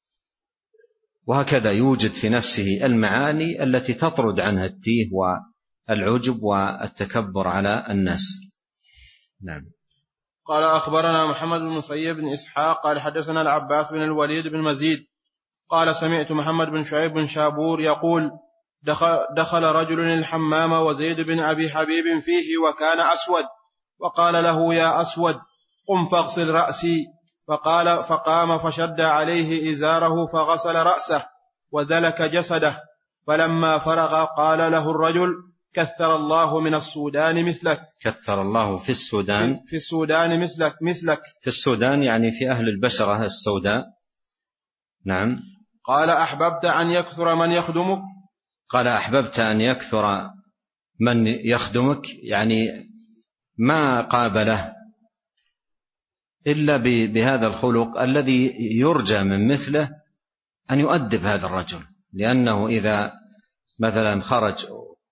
وهكذا يوجد في نفسه المعاني التي تطرد عنها التيه والعجب والتكبر على الناس. نعم. قال: أخبرنا محمد بن صيب بن إسحاق قال: حدثنا العباس بن الوليد بن مزيد قال: سمعت محمد بن شعيب بن شابور يقول: دخل, دخل رجل الحمام وزيد بن أبي حبيب فيه وكان أسود، وقال له: يا أسود، قم فاغسل رأسي. فقال فقام فشد عليه إزاره فغسل رأسه وذلك جسده، فلما فرغ قال له الرجل: كثر الله من السودان مثلك. كثر الله في السودان في السودان مثلك مثلك في السودان يعني في أهل البشرة السوداء. نعم. قال: أحببت أن يكثر من يخدمك؟ قال: أحببت أن يكثر من يخدمك، يعني ما قابله إلا بهذا الخلق الذي يرجى من مثله أن يؤدب هذا الرجل، لأنه إذا مثلا خرج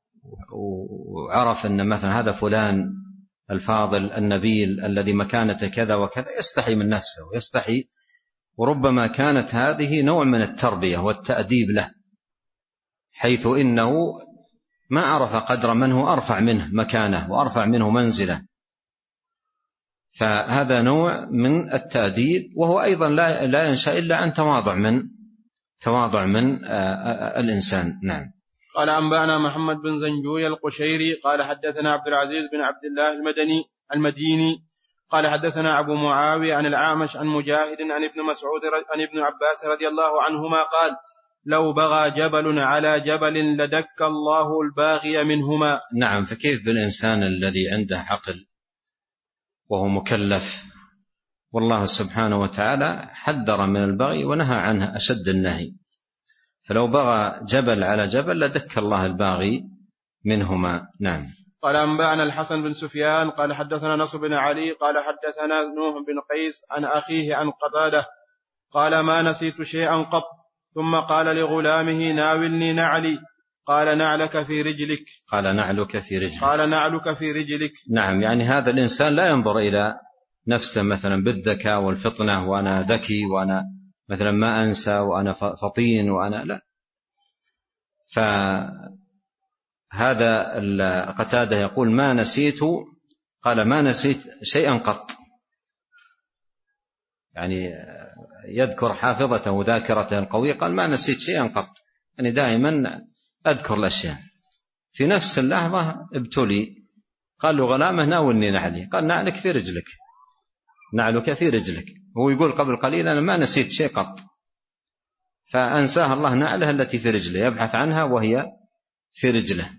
وعرف أن مثلا هذا فلان الفاضل النبيل الذي مكانته كذا وكذا يستحي من نفسه ويستحي، وربما كانت هذه نوع من التربية والتأديب له، حيث إنه ما عرف قدر من هو أرفع منه مكانه وأرفع منه منزله، فهذا نوع من التأديب، وهو أيضا لا ينشأ إلا عن تواضع من تواضع من الإنسان. نعم. قال أنبأنا محمد بن زنجوي القشيري قال حدثنا عبد العزيز بن عبد الله المدني المديني قال حدثنا أبو معاوية عن الأعمش عن مجاهد عن ابن مسعود عن ابن عباس رضي الله عنهما قال لو بغى جبل على جبل لدك الله الباغي منهما. نعم. فكيف بالإنسان الذي عنده عقل وهو مكلف، والله سبحانه وتعالى حذر من البغي ونهى عنه أشد النهي، فلو بغى جبل على جبل لدك الله الباغي منهما. نعم. قال أنبأنا الحسن بن سفيان قال حدثنا نصر بن علي قال حدثنا نوح بن قيس عن أخيه عن قتادة قال ما نسيت شيئا قط، ثم قال لغلامه ناولني نعلي، قال نعلك في رجلك قال نعلك في رجلك قال نعلك في رجلك. نعم. يعني هذا الإنسان لا ينظر إلى نفسه مثلا بالذكاء والفطنة، وأنا ذكي وأنا مثلا ما أنسى وأنا فطين وأنا لا. فهذا قتادة يقول ما نسيت، قال ما نسيت شيئا قط، يعني يذكر حافظته ذاكرته القوية، قال ما نسيت شيئا قط، يعني دائما أذكر الأشياء. في نفس اللحظة ابتلي، قال له غلامه ناولني نعلي، قال نعلك في رجلك نعلك في رجلك. هو يقول قبل قليل أنا ما نسيت شيء قط، فأنساه الله نعلها التي في رجله، يبحث عنها وهي في رجله.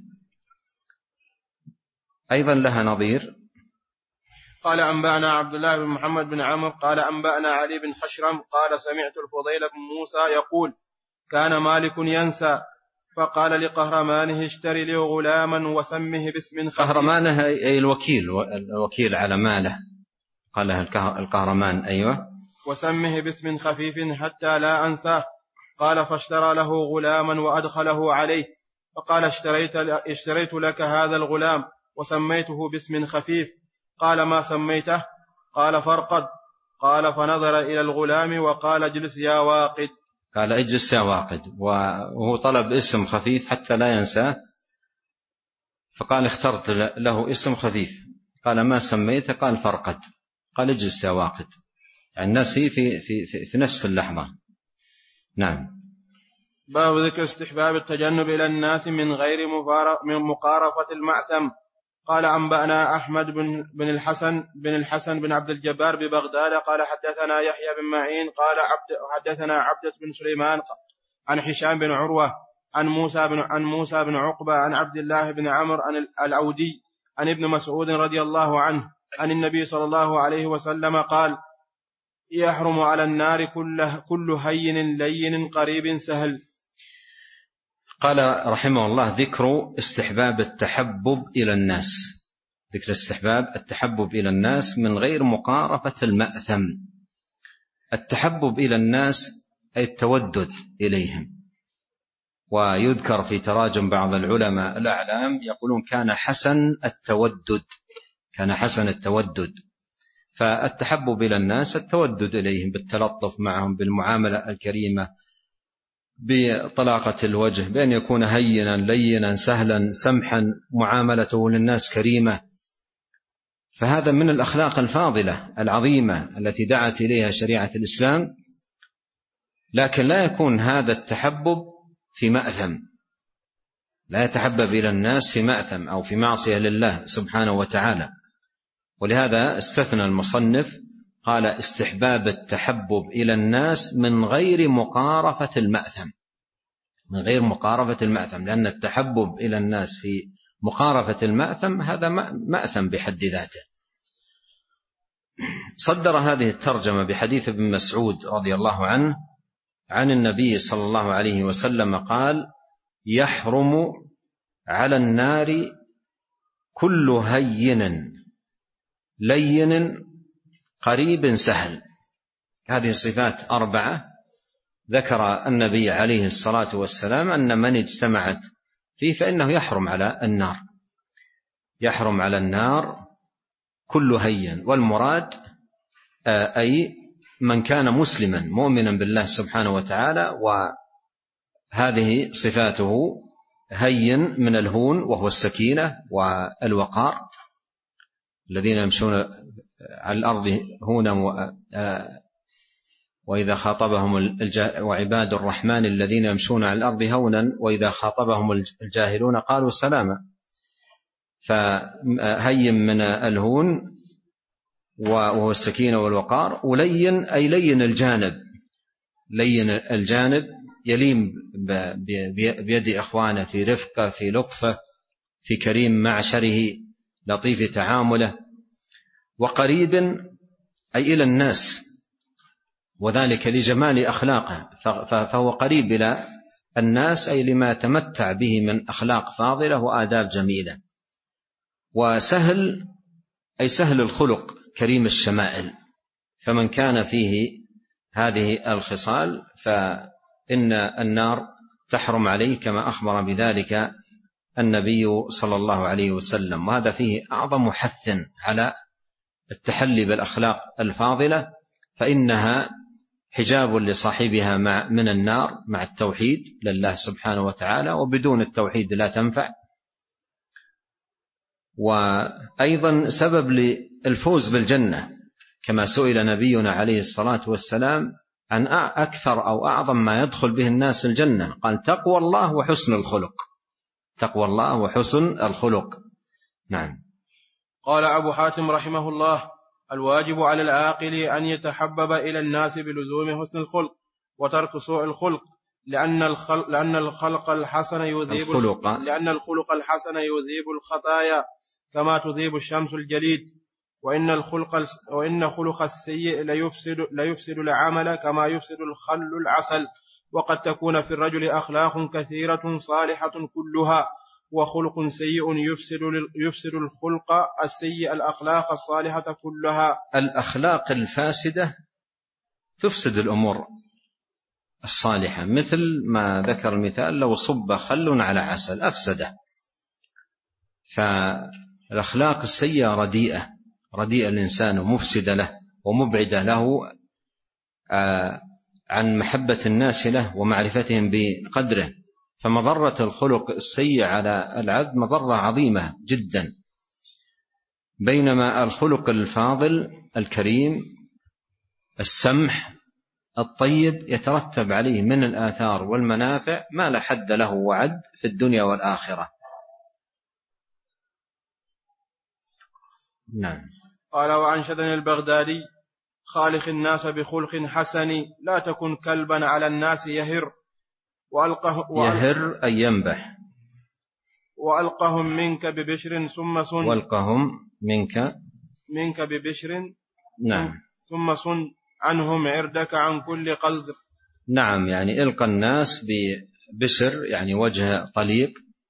أيضا لها نظير. قال أنبأنا عبد الله بن محمد بن عمرو قال أنبأنا علي بن خشرم قال سمعت الفضيل بن موسى يقول كان مالك ينسى فقال لقهرمانه اشتري لي غلاما وسمه باسم خفيف. قهرمانه أي الوكيل، الوكيل على ماله، قالها القهرمان. أيوة. وسمه باسم خفيف حتى لا أنساه. قال فاشترى له غلاما وأدخله عليه، فقال اشتريت, اشتريت لك هذا الغلام وسميته باسم خفيف. قال ما سميته؟ قال فرقد. قال فنظر إلى الغلام وقال اجلس يا واقد. قال اجلس يا واقد، وهو طلب اسم خفيف حتى لا ينساه، فقال اخترت له اسم خفيف. قال ما سميته؟ قال فرقد. قال اجلس يا واقد، يعني نسي في, في, في, في نفس اللحظة. نعم. باب ذكر استحباب التجنب إلى الناس من غير من مقارفة المعثم. قال أنبأنا أحمد بن, بن الحسن بن الحسن بن عبد الجبار ببغداد قال حدثنا يحيى بن معين قال عبد حدثنا عبدة بن سليمان عن هشام بن عروة عن موسى بن عن موسى بن عقبة عن عبد الله بن عمرو عن العودي عن ابن مسعود رضي الله عنه عن النبي صلى الله عليه وسلم قال يحرم على النار كل كل هين لين قريب سهل. قال رحمه الله ذكر استحباب التحبب إلى الناس، ذكر استحباب التحبب إلى الناس من غير مقارفة المأثم. التحبب إلى الناس أي التودد إليهم، ويذكر في تراجم بعض العلماء الأعلام يقولون كان حسن التودد، كان حسن التودد. فالتحبب إلى الناس التودد إليهم بالتلطف معهم، بالمعاملة الكريمة، بطلاقة الوجه، بأن يكون هينا لينا سهلا سمحا، معاملته للناس كريمة. فهذا من الأخلاق الفاضلة العظيمة التي دعت إليها شريعة الإسلام، لكن لا يكون هذا التحبب في مأثم، لا يتحبب إلى الناس في مأثم أو في معصية لله سبحانه وتعالى. ولهذا استثنى المصنف قال استحباب التحبب إلى الناس من غير مقارفة المأثم، من غير مقارفة المأثم، لأن التحبب إلى الناس في مقارفة المأثم هذا مأثم بحد ذاته. صدر هذه الترجمة بحديث ابن مسعود رضي الله عنه عن النبي صلى الله عليه وسلم قال يحرم على النار كل هين لين قريب سهل. هذه صفات أربعة ذكر النبي عليه الصلاة والسلام أن من اجتمعت فيه فإنه يحرم على النار، يحرم على النار كل هين، والمراد أي من كان مسلما مؤمنا بالله سبحانه وتعالى وهذه صفاته هين من الهون وهو السكينة والوقار، الذين يمشون على الأرض هونا وإذا خاطبهم الجا... وعباد الرحمن الذين يمشون على الأرض هونا وإذا خاطبهم الجاهلون قالوا سلاما. فهين من الهون وهو السكينة والوقار، ولين أي لين الجانب، لين الجانب يليم بيد إخوانه، في رفقه، في لطفه، في كريم معشره، لطيف تعامله. وقريب أي إلى الناس، وذلك لجمال أخلاقه، فهو قريب إلى الناس أي لما تمتع به من أخلاق فاضلة وآداب جميلة. وسهل أي سهل الخلق كريم الشمائل، فمن كان فيه هذه الخصال فإن النار تحرم عليه كما أخبر بذلك النبي صلى الله عليه وسلم. وهذا فيه أعظم حث على التحلي بالأخلاق الفاضلة، فإنها حجاب لصاحبها من النار مع التوحيد لله سبحانه وتعالى، وبدون التوحيد لا تنفع. وأيضا سبب للفوز بالجنة، كما سئل نبينا عليه الصلاة والسلام عن أكثر أو أعظم ما يدخل به الناس الجنة، قال تقوى الله وحسن الخلق، تقوى الله وحسن الخلق. نعم. قال أبو حاتم رحمه الله: الواجب على العاقل أن يتحبب إلى الناس بلزوم حسن الخلق وترك سوء الخلق، لأن الخلق, لأن الخلق الحسن يذيب الخلق لأن الخلق الحسن يذيب الخطايا كما تذيب الشمس الجليد، وإن الخلق وإن خلق السيء ليفسد ليفسد العمل كما يفسد الخل العسل. وقد تكون في الرجل أخلاق كثيرة صالحة كلها، وخلق سيء يفسد يفسد الخلق السيء الأخلاق الصالحة كلها. الأخلاق الفاسدة تفسد الأمور الصالحة، مثل ما ذكر المثال: لو صب خل على عسل أفسده. فالأخلاق السيئة رديئة رديئة الإنسان ومفسدة له ومبعدة له عن محبة الناس له ومعرفتهم بقدره. فمضرة الخلق السيء على العبد مضرة عظيمة جدا، بينما الخلق الفاضل الكريم السمح الطيب يترتب عليه من الآثار والمنافع ما لا حد له وعد في الدنيا والآخرة. نعم. قال: وأنشدني البغدادي: خالق الناس بخلق حسن، لا تكن كلبا على الناس يهر وألقه يهر أي ينبح. وألقهم منك ببشر ثم صن وألقهم منك منك ببشر نعم ثم صن عنهم عردك عن كل قذر. نعم، يعني إلقى الناس ببشر يعني وجه طليق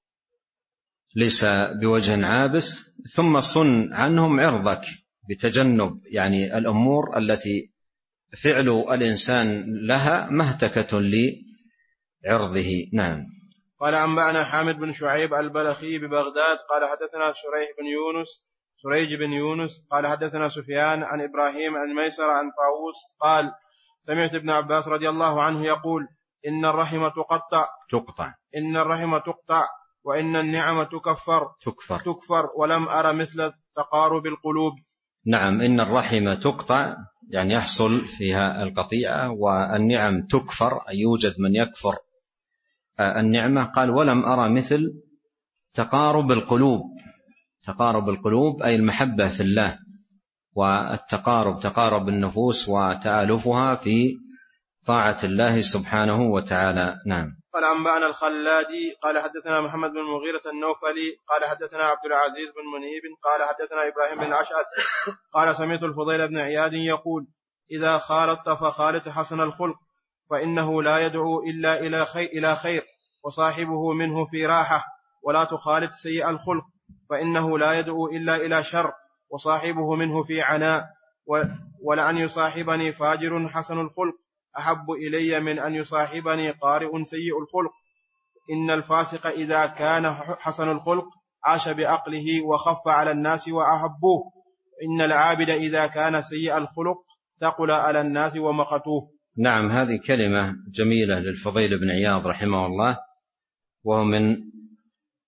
ليس بوجه عابس، ثم صن عنهم عرضك بتجنب يعني الأمور التي فعل الإنسان لها مهتكة لعرضه. نعم. قال: أنبأنا حامد بن شعيب البلخي ببغداد قال حدثنا شريح بن يونس سريج بن يونس قال حدثنا سفيان عن إبراهيم عن ميسر عن طاووس قال: سمعت ابن عباس رضي الله عنه يقول: إن الرحم تقطع تقطع إن الرحم تقطع وإن النعم تكفر تكفر تكفر ولم أرى مثل تقارب القلوب. نعم، إن الرحم تقطع يعني يحصل فيها القطيعة، والنعم تكفر أي يوجد من يكفر النعمة. قال: ولم أرى مثل تقارب القلوب. تقارب القلوب أي المحبة في الله، والتقارب تقارب النفوس وتآلفها في طاعة الله سبحانه وتعالى. نعم. قال: أنبأنا الخلادي قال حدثنا محمد بن مغيرة النوفلي قال حدثنا عبد العزيز بن منيب قال حدثنا إبراهيم بن الأشعث قال: سمعت الفضيل بن عياد يقول: إذا خالطت فخالط حسن الخلق، فإنه لا يدعو إلا إلى خير, إلى خير وصاحبه منه في راحة، ولا تخالط سيء الخلق، فإنه لا يدعو إلا إلى شر وصاحبه منه في عناء. ولأن يصاحبني فاجر حسن الخلق أحب إلي من أن يصاحبني قارئ سيء الخلق. إن الفاسق إذا كان حسن الخلق عاش بعقله وخف على الناس وأحبوه، إن العابد إذا كان سيء الخلق ثقل على الناس ومقتوه. نعم، هذه كلمة جميلة للفضيل بن عياض رحمه الله، وهو من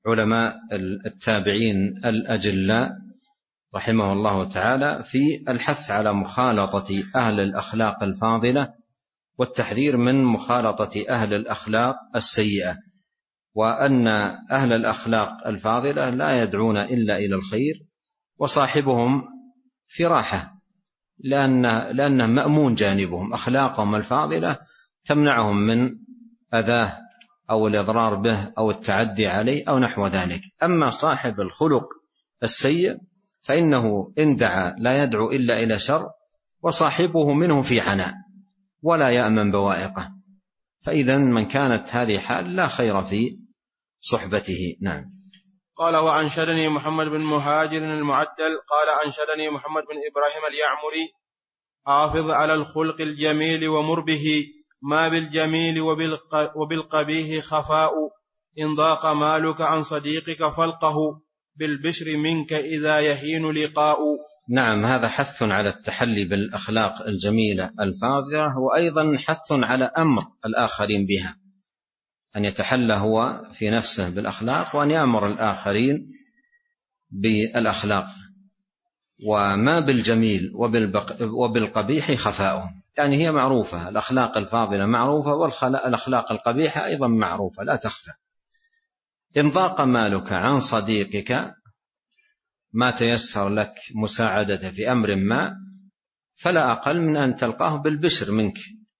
علماء التابعين الأجلاء رحمه الله تعالى في الحث على مخالطة أهل الأخلاق الفاضلة والتحذير من مخالطة أهل الأخلاق السيئة، وأن أهل الأخلاق الفاضلة لا يدعون إلا إلى الخير، وصاحبهم في راحة لأن لأنه مأمون جانبهم، أخلاقهم الفاضلة تمنعهم من أذاه أو الإضرار به أو التعدي عليه أو نحو ذلك. أما صاحب الخلق السيء فإنه إن دعا لا يدعو إلا إلى شر، وصاحبه منه في عناء ولا يأمن بوائقه، فإذا من كانت هذه حال لا خير في صحبته. نعم. قال وأنشدني محمد بن مهاجر المعدل قال أنشدني محمد بن إبراهيم اليعمري حافظ على الخلق الجميل ومر به، ما بالجميل وبالقبيح خفاء، إن ضاق مالك عن صديقك فالقه، بالبشر منك إذا يهين لقاء. نعم، هذا حث على التحلي بالأخلاق الجميلة الفاضلة، وأيضا حث على أمر الآخرين بها، أن يتحلى هو في نفسه بالأخلاق وأن يأمر الآخرين بالأخلاق. وما بالجميل وبالقبيح خفاء، يعني هي معروفة، الأخلاق الفاضلة معروفة والأخلاق القبيحة أيضا معروفة لا تخفى. إن ضاق مالك عن صديقك، ما تيسر لك مساعدته في أمر ما، فلا أقل من أن تلقاه بالبشر منك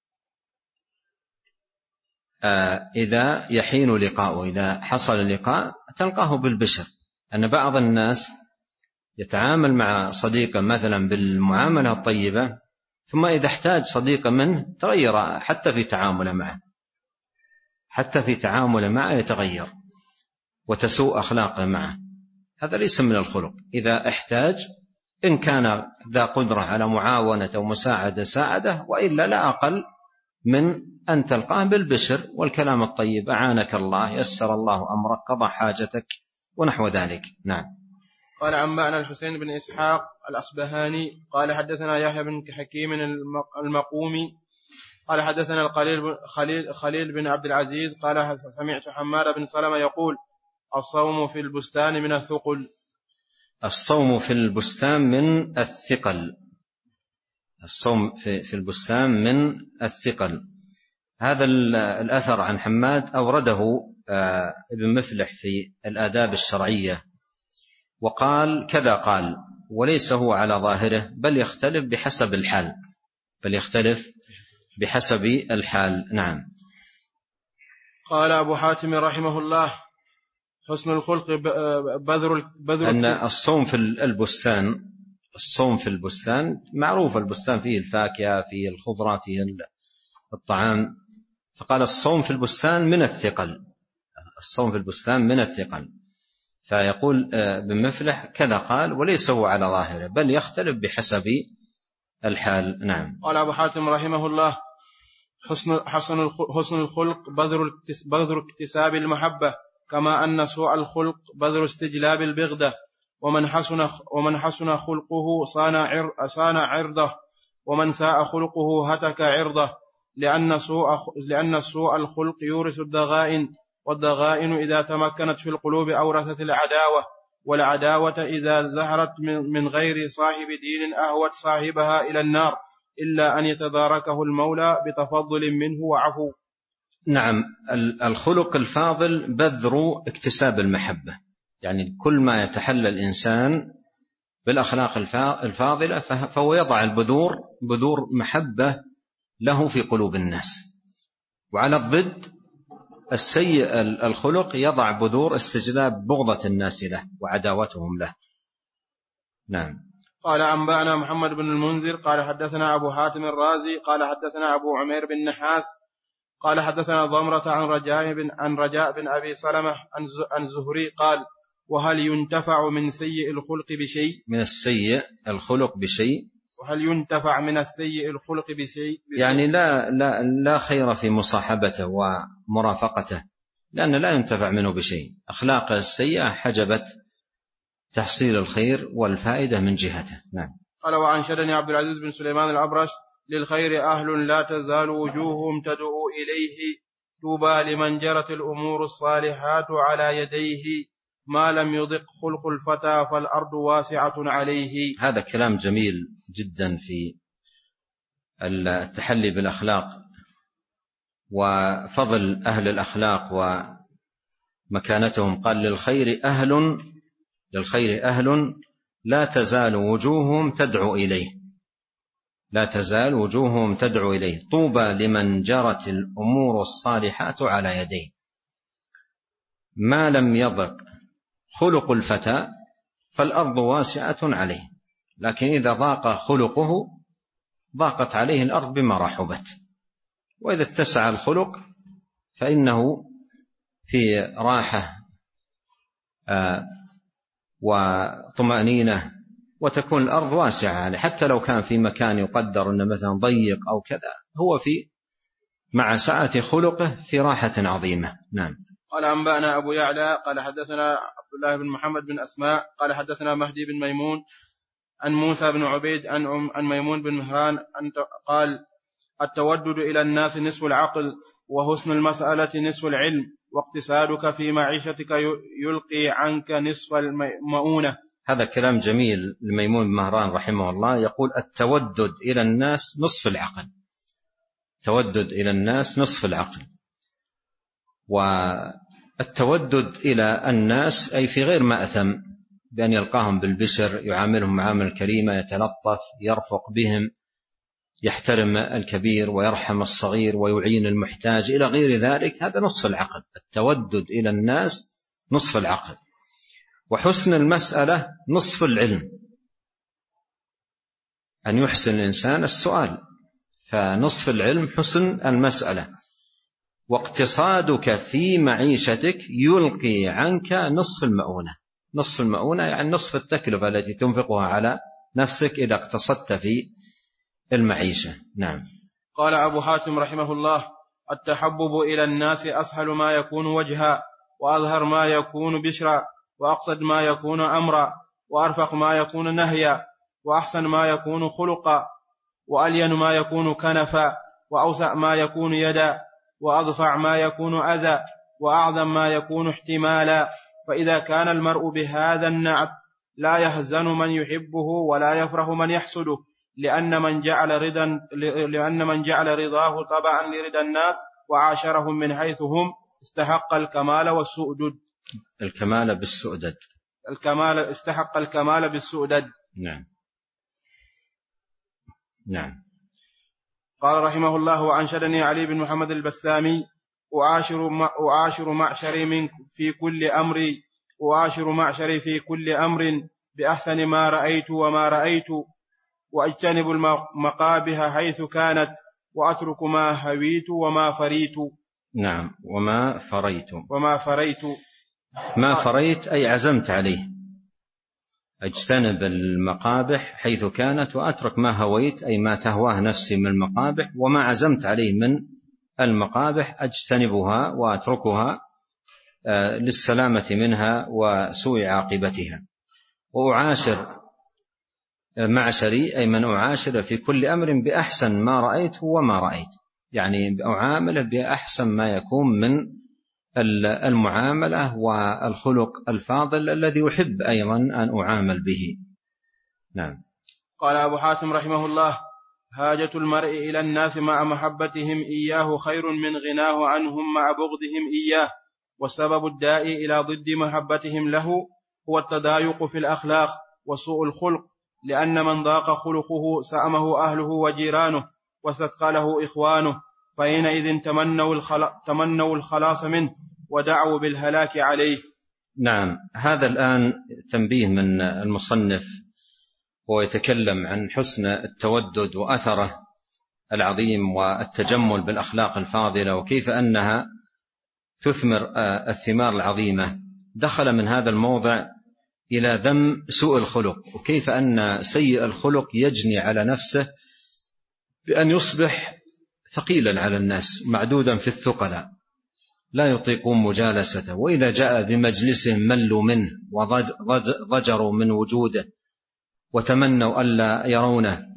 آه إذا يحين لقاؤه، إذا حصل اللقاء تلقاه بالبشر. أن بعض الناس يتعامل مع صديقه مثلا بالمعاملة الطيبة، ثم إذا احتاج صديقه منه تغير حتى في تعامله معه، حتى في تعامله معه يتغير وتسوء أخلاقه معه. هذا ليس من الخلق. إذا احتاج إن كان ذا قدرة على معاونة ومساعدة ساعده، وإلا لا أقل من أن تلقاه بالبشر والكلام الطيب، أعانك الله، يسر الله أمرك، قضى حاجتك ونحو ذلك. نعم. قال أنبأنا الحسين بن إسحاق الأصبهاني قال حدثنا يحيى بن حكيم المقومي قال حدثنا الخليل خليل, خليل بن عبد العزيز قال سمعت حماد بن سلمة يقول الصوم في البستان من الثقل. الصوم في البستان من الثقل. الصوم في, في البستان من الثقل. هذا الأثر عن حماد أورده ابن مفلح في الآداب الشرعية، وقال كذا قال، وليس هو على ظاهره، بل يختلف بحسب الحال، بل يختلف بحسب الحال. نعم. قال أبو حاتم رحمه الله حسن الخلق بذر بذر أن الصوم في البستان، الصوم في البستان معروف، البستان فيه الفاكهة، فيه الخضرة، فيه الطعام، فقال الصوم في البستان من الثقل. الصوم في البستان من الثقل. فيقول ابن مفلح كذا قال، وليس هو على ظاهره، بل يختلف بحسب الحال. نعم. قال أبو حاتم رحمه الله حسن حسن حسن الخلق بذر بذر اكتساب المحبة، كما أن سوء الخلق بذر استجلاب البغدة، ومن حسن ومن حسن خلقه صان عر صان عرضه، ومن ساء خلقه هتك عرضه، لأن سوء لأن سوء الخلق يورث الضغائن، والضغائن إذا تمكنت في القلوب أورثت العداوة، والعداوة إذا ظهرت من غير صاحب دين أهوت صاحبها إلى النار، إلا أن يتداركه المولى بتفضل منه وعفو. نعم. الخلق الفاضل بذر اكتساب المحبة، يعني كل ما يتحلى الإنسان بالأخلاق الفاضلة فهو يضع البذور بذور محبة له في قلوب الناس، وعلى الضد السيء الخلق يضع بذور استجلاب بغضة الناس له وعداوتهم له. نعم. قال أنبأنا محمد بن المنذر قال حدثنا أبو حاتم الرازي قال حدثنا أبو عمير بن نحاس قال حدثنا ضمرة عن رجاء بن, عن رجاء بن أبي سلمة عن زهري قال وهل ينتفع من سيء الخلق بشيء؟ من السيء الخلق بشيء؟ وهل ينتفع من السيء الخلق بشيء, بشيء؟ يعني لا, لا, لا خير في مصاحبته ومرافقته، لأن لا ينتفع منه بشيء. أخلاق السيئة حجبت تحصيل الخير والفائدة من جهته. نعم. قال وأنشدني عبد العزيز بن سليمان الأبرش للخير أهل لا تزال وجوههم تدعو إليه، طوبى لمن جرت الأمور الصالحات على يديه، ما لم يضق خلق الفتى فالأرض واسعة عليه. هذا كلام جميل جدا في التحلي بالأخلاق وفضل أهل الأخلاق ومكانتهم. قال للخير أهل للخير أهل لا تزال وجوههم تدعو إليه لا تزال وجوههم تدعو إليه طوبى لمن جرت الأمور الصالحات على يديه. ما لم يضق خلق الفتى فالأرض واسعة عليه، لكن إذا ضاق خلقه ضاقت عليه الأرض بما رحبت، وإذا اتسع الخلق فإنه في راحة وطمأنينة وتكون الأرض واسعة عليه، حتى لو كان في مكان يقدر أنه مثلا ضيق أو كذا، هو في مع سعة خلقه في راحة عظيمة. نعم. قال أنبأنا أبو يعلى قال حدثنا عبد الله بن محمد بن أسماء قال حدثنا مهدي بن ميمون عن موسى بن عبيد عن, عن ميمون بن مهران قال التودد إلى الناس نصف العقل، وحسن المسألة نصف العلم، واقتصادك في معيشتك يلقي عنك نصف المؤونة. هذا كلام جميل لميمون بن مهران رحمه الله، يقول التودد إلى الناس نصف العقل. التودد إلى الناس نصف العقل، والتودد إلى الناس أي في غير مأثم، بأن يلقاهم بالبشر، يعاملهم معاملة كريمة، يتلطف، يرفق بهم، يحترم الكبير ويرحم الصغير ويعين المحتاج إلى غير ذلك. هذا نصف العقل. التودد إلى الناس نصف العقل، وحسن المسألة نصف العلم، أن يحسن الإنسان السؤال، فنصف العلم حسن المسألة. واقتصادك في معيشتك يلقي عنك نصف المؤونة. نصف المؤونة يعني نصف التكلفة التي تنفقها على نفسك إذا اقتصدت في المعيشة. نعم. قال أبو حاتم رحمه الله التحبب إلى الناس أسهل ما يكون وجها، وأظهر ما يكون بشرا، وأقصد ما يكون أمرا، وأرفق ما يكون نهيا، وأحسن ما يكون خلقا، وألين ما يكون كنفا، وأوسع ما يكون يدا، وأضفع ما يكون أذى، وأعظم ما يكون احتمالا. فإذا كان المرء بهذا النعت لا يحزن من يحبه ولا يفرح من يحسده، لأن من جعل رضا لأن من جعل رضاه طبعا لرضا الناس وعاشرهم من حيث هم استحق الكمال والسؤدد. الكمال بالسؤدد. الكمال استحق الكمال بالسؤدد. نعم. نعم. قال رحمه الله وأنشدني علي بن محمد البسامي أعاشر أعاشر معشري من في كل أمر أعاشر معشري في كل أمر بأحسن ما رأيت وما رأيت، وأجتنب المقابح حيث كانت، وأترك ما هويت وما فريت. نعم. وما فريت. وما فريت ما فريت أي عزمت عليه. أجتنب المقابح حيث كانت، وأترك ما هويت أي ما تهواه نفسي من المقابح، وما عزمت عليه من المقابح أجتنبها وأتركها للسلامة منها وسوء عاقبتها. وأعاشر معشري أي من أعاشر في كل أمر بأحسن ما رأيت وما رأيت، يعني أعامله بأحسن ما يكون من المعاملة والخلق الفاضل الذي يحب أيضا أن أعامل به. نعم. قال أبو حاتم رحمه الله حاجة المرء إلى الناس مع محبتهم إياه خير من غناه عنهم مع بغضهم إياه، والسبب الداعي إلى ضد محبتهم له هو التضايق في الأخلاق وسوء الخلق، لأن من ضاق خلقه سأمه أهله وجيرانه واستثقله إخوانه، فحينئذ تمنوا, الخلا... تمنوا الخلاص منه ودعوا بالهلاك عليه. نعم. هذا الآن تنبيه من المصنف، ويتكلم عن حسن التودد وأثره العظيم والتجمل بالأخلاق الفاضلة، وكيف أنها تثمر الثمار العظيمة. دخل من هذا الموضع إلى ذم سوء الخلق، وكيف أن سيء الخلق يجني على نفسه بأن يصبح ثقيلا على الناس، معدودا في الثقلاء، لا يطيقون مجالسته، وإذا جاء بمجلسهم ملوا منه وضجروا من وجوده وتمنوا ألا يرونه،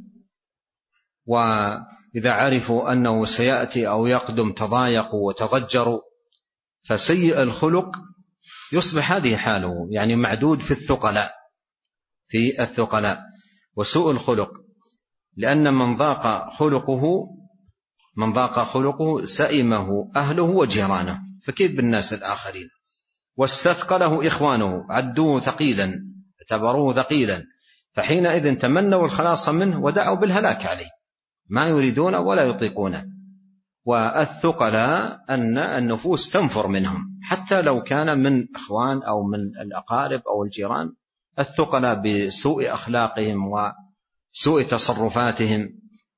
وإذا عرفوا أنه سيأتي أو يقدم تضايقوا وتضجروا. فسيء الخلق يصبح هذه حاله، يعني معدود في الثقلاء في الثقلاء وسوء الخلق، لأن من ضاق خلقه من ضاق خلقه سئمه أهله وجيرانه، فكيف بالناس الآخرين؟ واستثقله إخوانه، عدوه ثقيلا، اعتبروه ثقيلا، فحينئذ تمنوا الخلاص منه ودعوا بالهلاك عليه، ما يريدون ولا يطيقونه. والثقلاء أن النفوس تنفر منهم حتى لو كان من إخوان أو من الأقارب أو الجيران. الثقلاء بسوء أخلاقهم وسوء تصرفاتهم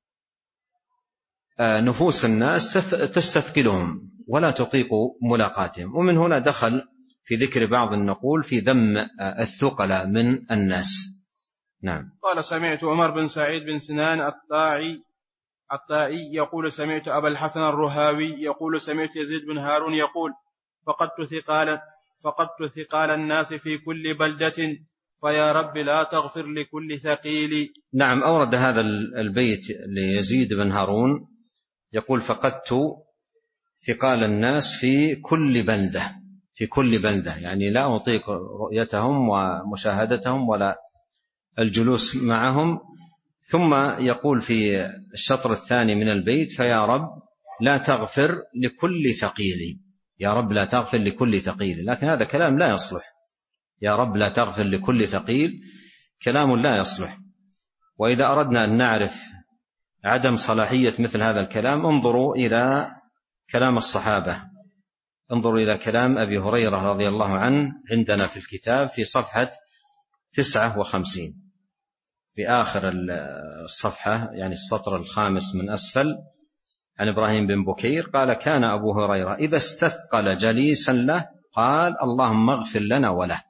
نفوس الناس تستثقلهم ولا تطيق ملاقاتهم. ومن هنا دخل في ذكر بعض النقول في ذم الثقلاء من الناس. نعم. قال سمعت عمر بن سعيد بن سنان الطائي الطائي يقول سمعت أبا الحسن الرهاوي يقول سمعت يزيد بن هارون يقول فقدت ثقال فقدت ثقال الناس في كل بلدة فيا رب لا تغفر لكل ثقيل. نعم، أورد هذا البيت ليزيد بن هارون يقول فقدت ثقال الناس في كل بلدة في كل بلدة يعني لا أطيق رؤيتهم ومشاهدتهم ولا الجلوس معهم. ثم يقول في الشطر الثاني من البيت فيا رب لا تغفر لكل ثقيل، يا رب لا تغفر لكل ثقيل. لكن هذا كلام لا يصلح، يا رب لا تغفر لكل ثقيل كلام لا يصلح. وإذا أردنا أن نعرف عدم صلاحية مثل هذا الكلام انظروا إلى كلام الصحابة، انظروا إلى كلام أبي هريرة رضي الله عنه عندنا في الكتاب في صفحة تسعة وخمسين في آخر الصفحة، يعني السطر الخامس من أسفل، عن إبراهيم بن بكير قال كان أبو هريرة إذا استثقل جليسا له قال اللهم اغفر لنا وله.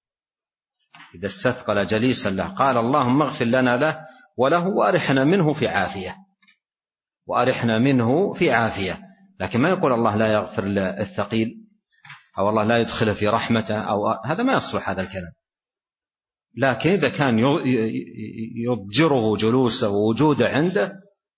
إذا استثقل جليسا له قال اللهم اغفر لنا له وله وأرحنا منه في عافية، وأرحنا منه في عافية. لكن ما يقول الله لا يغفر للثقيل أو الله لا يدخله في رحمته، أو هذا ما يصلح هذا الكلام. لكن إذا كان يضجره جلوسه ووجوده عنده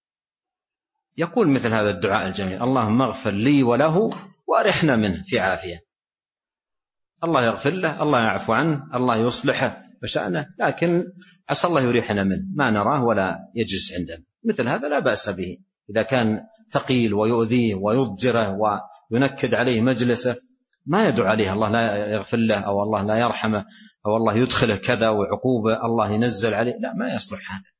يقول مثل هذا الدعاء الجميل اللهم اغفر لي وله وأرحنا منه في عافية. الله يغفر له، الله يعفو عنه، الله يصلحه بشأنه، لكن عسى الله يريحنا منه، ما نراه ولا يجلس عندنا. مثل هذا لا بأس به إذا كان ثقيل ويؤذيه ويضجره وينكد عليه مجلسه، ما يدعو عليه الله لا يغفر له أو الله لا يرحمه أو الله يدخله كذا وعقوبة الله ينزل عليه، لا، ما يصلح هذا،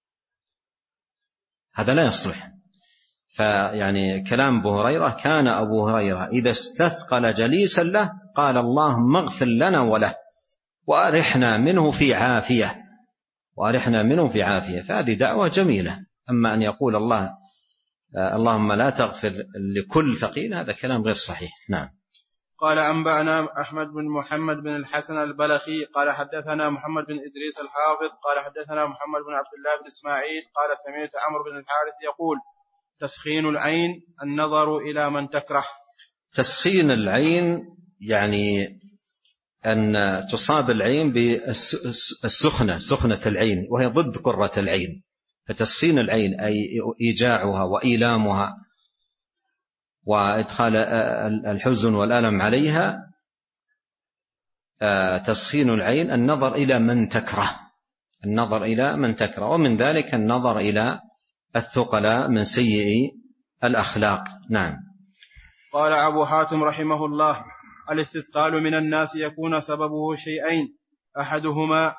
هذا لا يصلح. فيعني كلام أبو هريرة كان أبو هريرة إذا استثقل جليسا له قال اللهم اغفر لنا وله وأرحنا منه في عافية، وأرحنا منه في عافية. فهذه دعوة جميلة. أما أن يقول الله اللهم لا تغفر لكل ثقيل هذا كلام غير صحيح. نعم. قال أنبأنا أحمد بن محمد بن الحسن البلخي قال حدثنا محمد بن إدريس الحافظ قال حدثنا محمد بن عبد الله بن إسماعيل قال سمعت عمرو بن الحارث يقول تسخين العين النظر إلى من تكره. تسخين العين يعني أن تصاب العين بالسخنة، سخنة العين، وهي ضد قرة العين. فتسخين العين أي إيجاعها وإيلامها وإدخال الحزن والألم عليها. تسخين العين النظر إلى من تكره، النظر إلى من تكره، ومن ذلك النظر إلى الثقلاء من سيء الأخلاق. نعم. قال أبو حاتم رحمه الله الاستثقال من الناس يكون سببه شيئين، أحدهما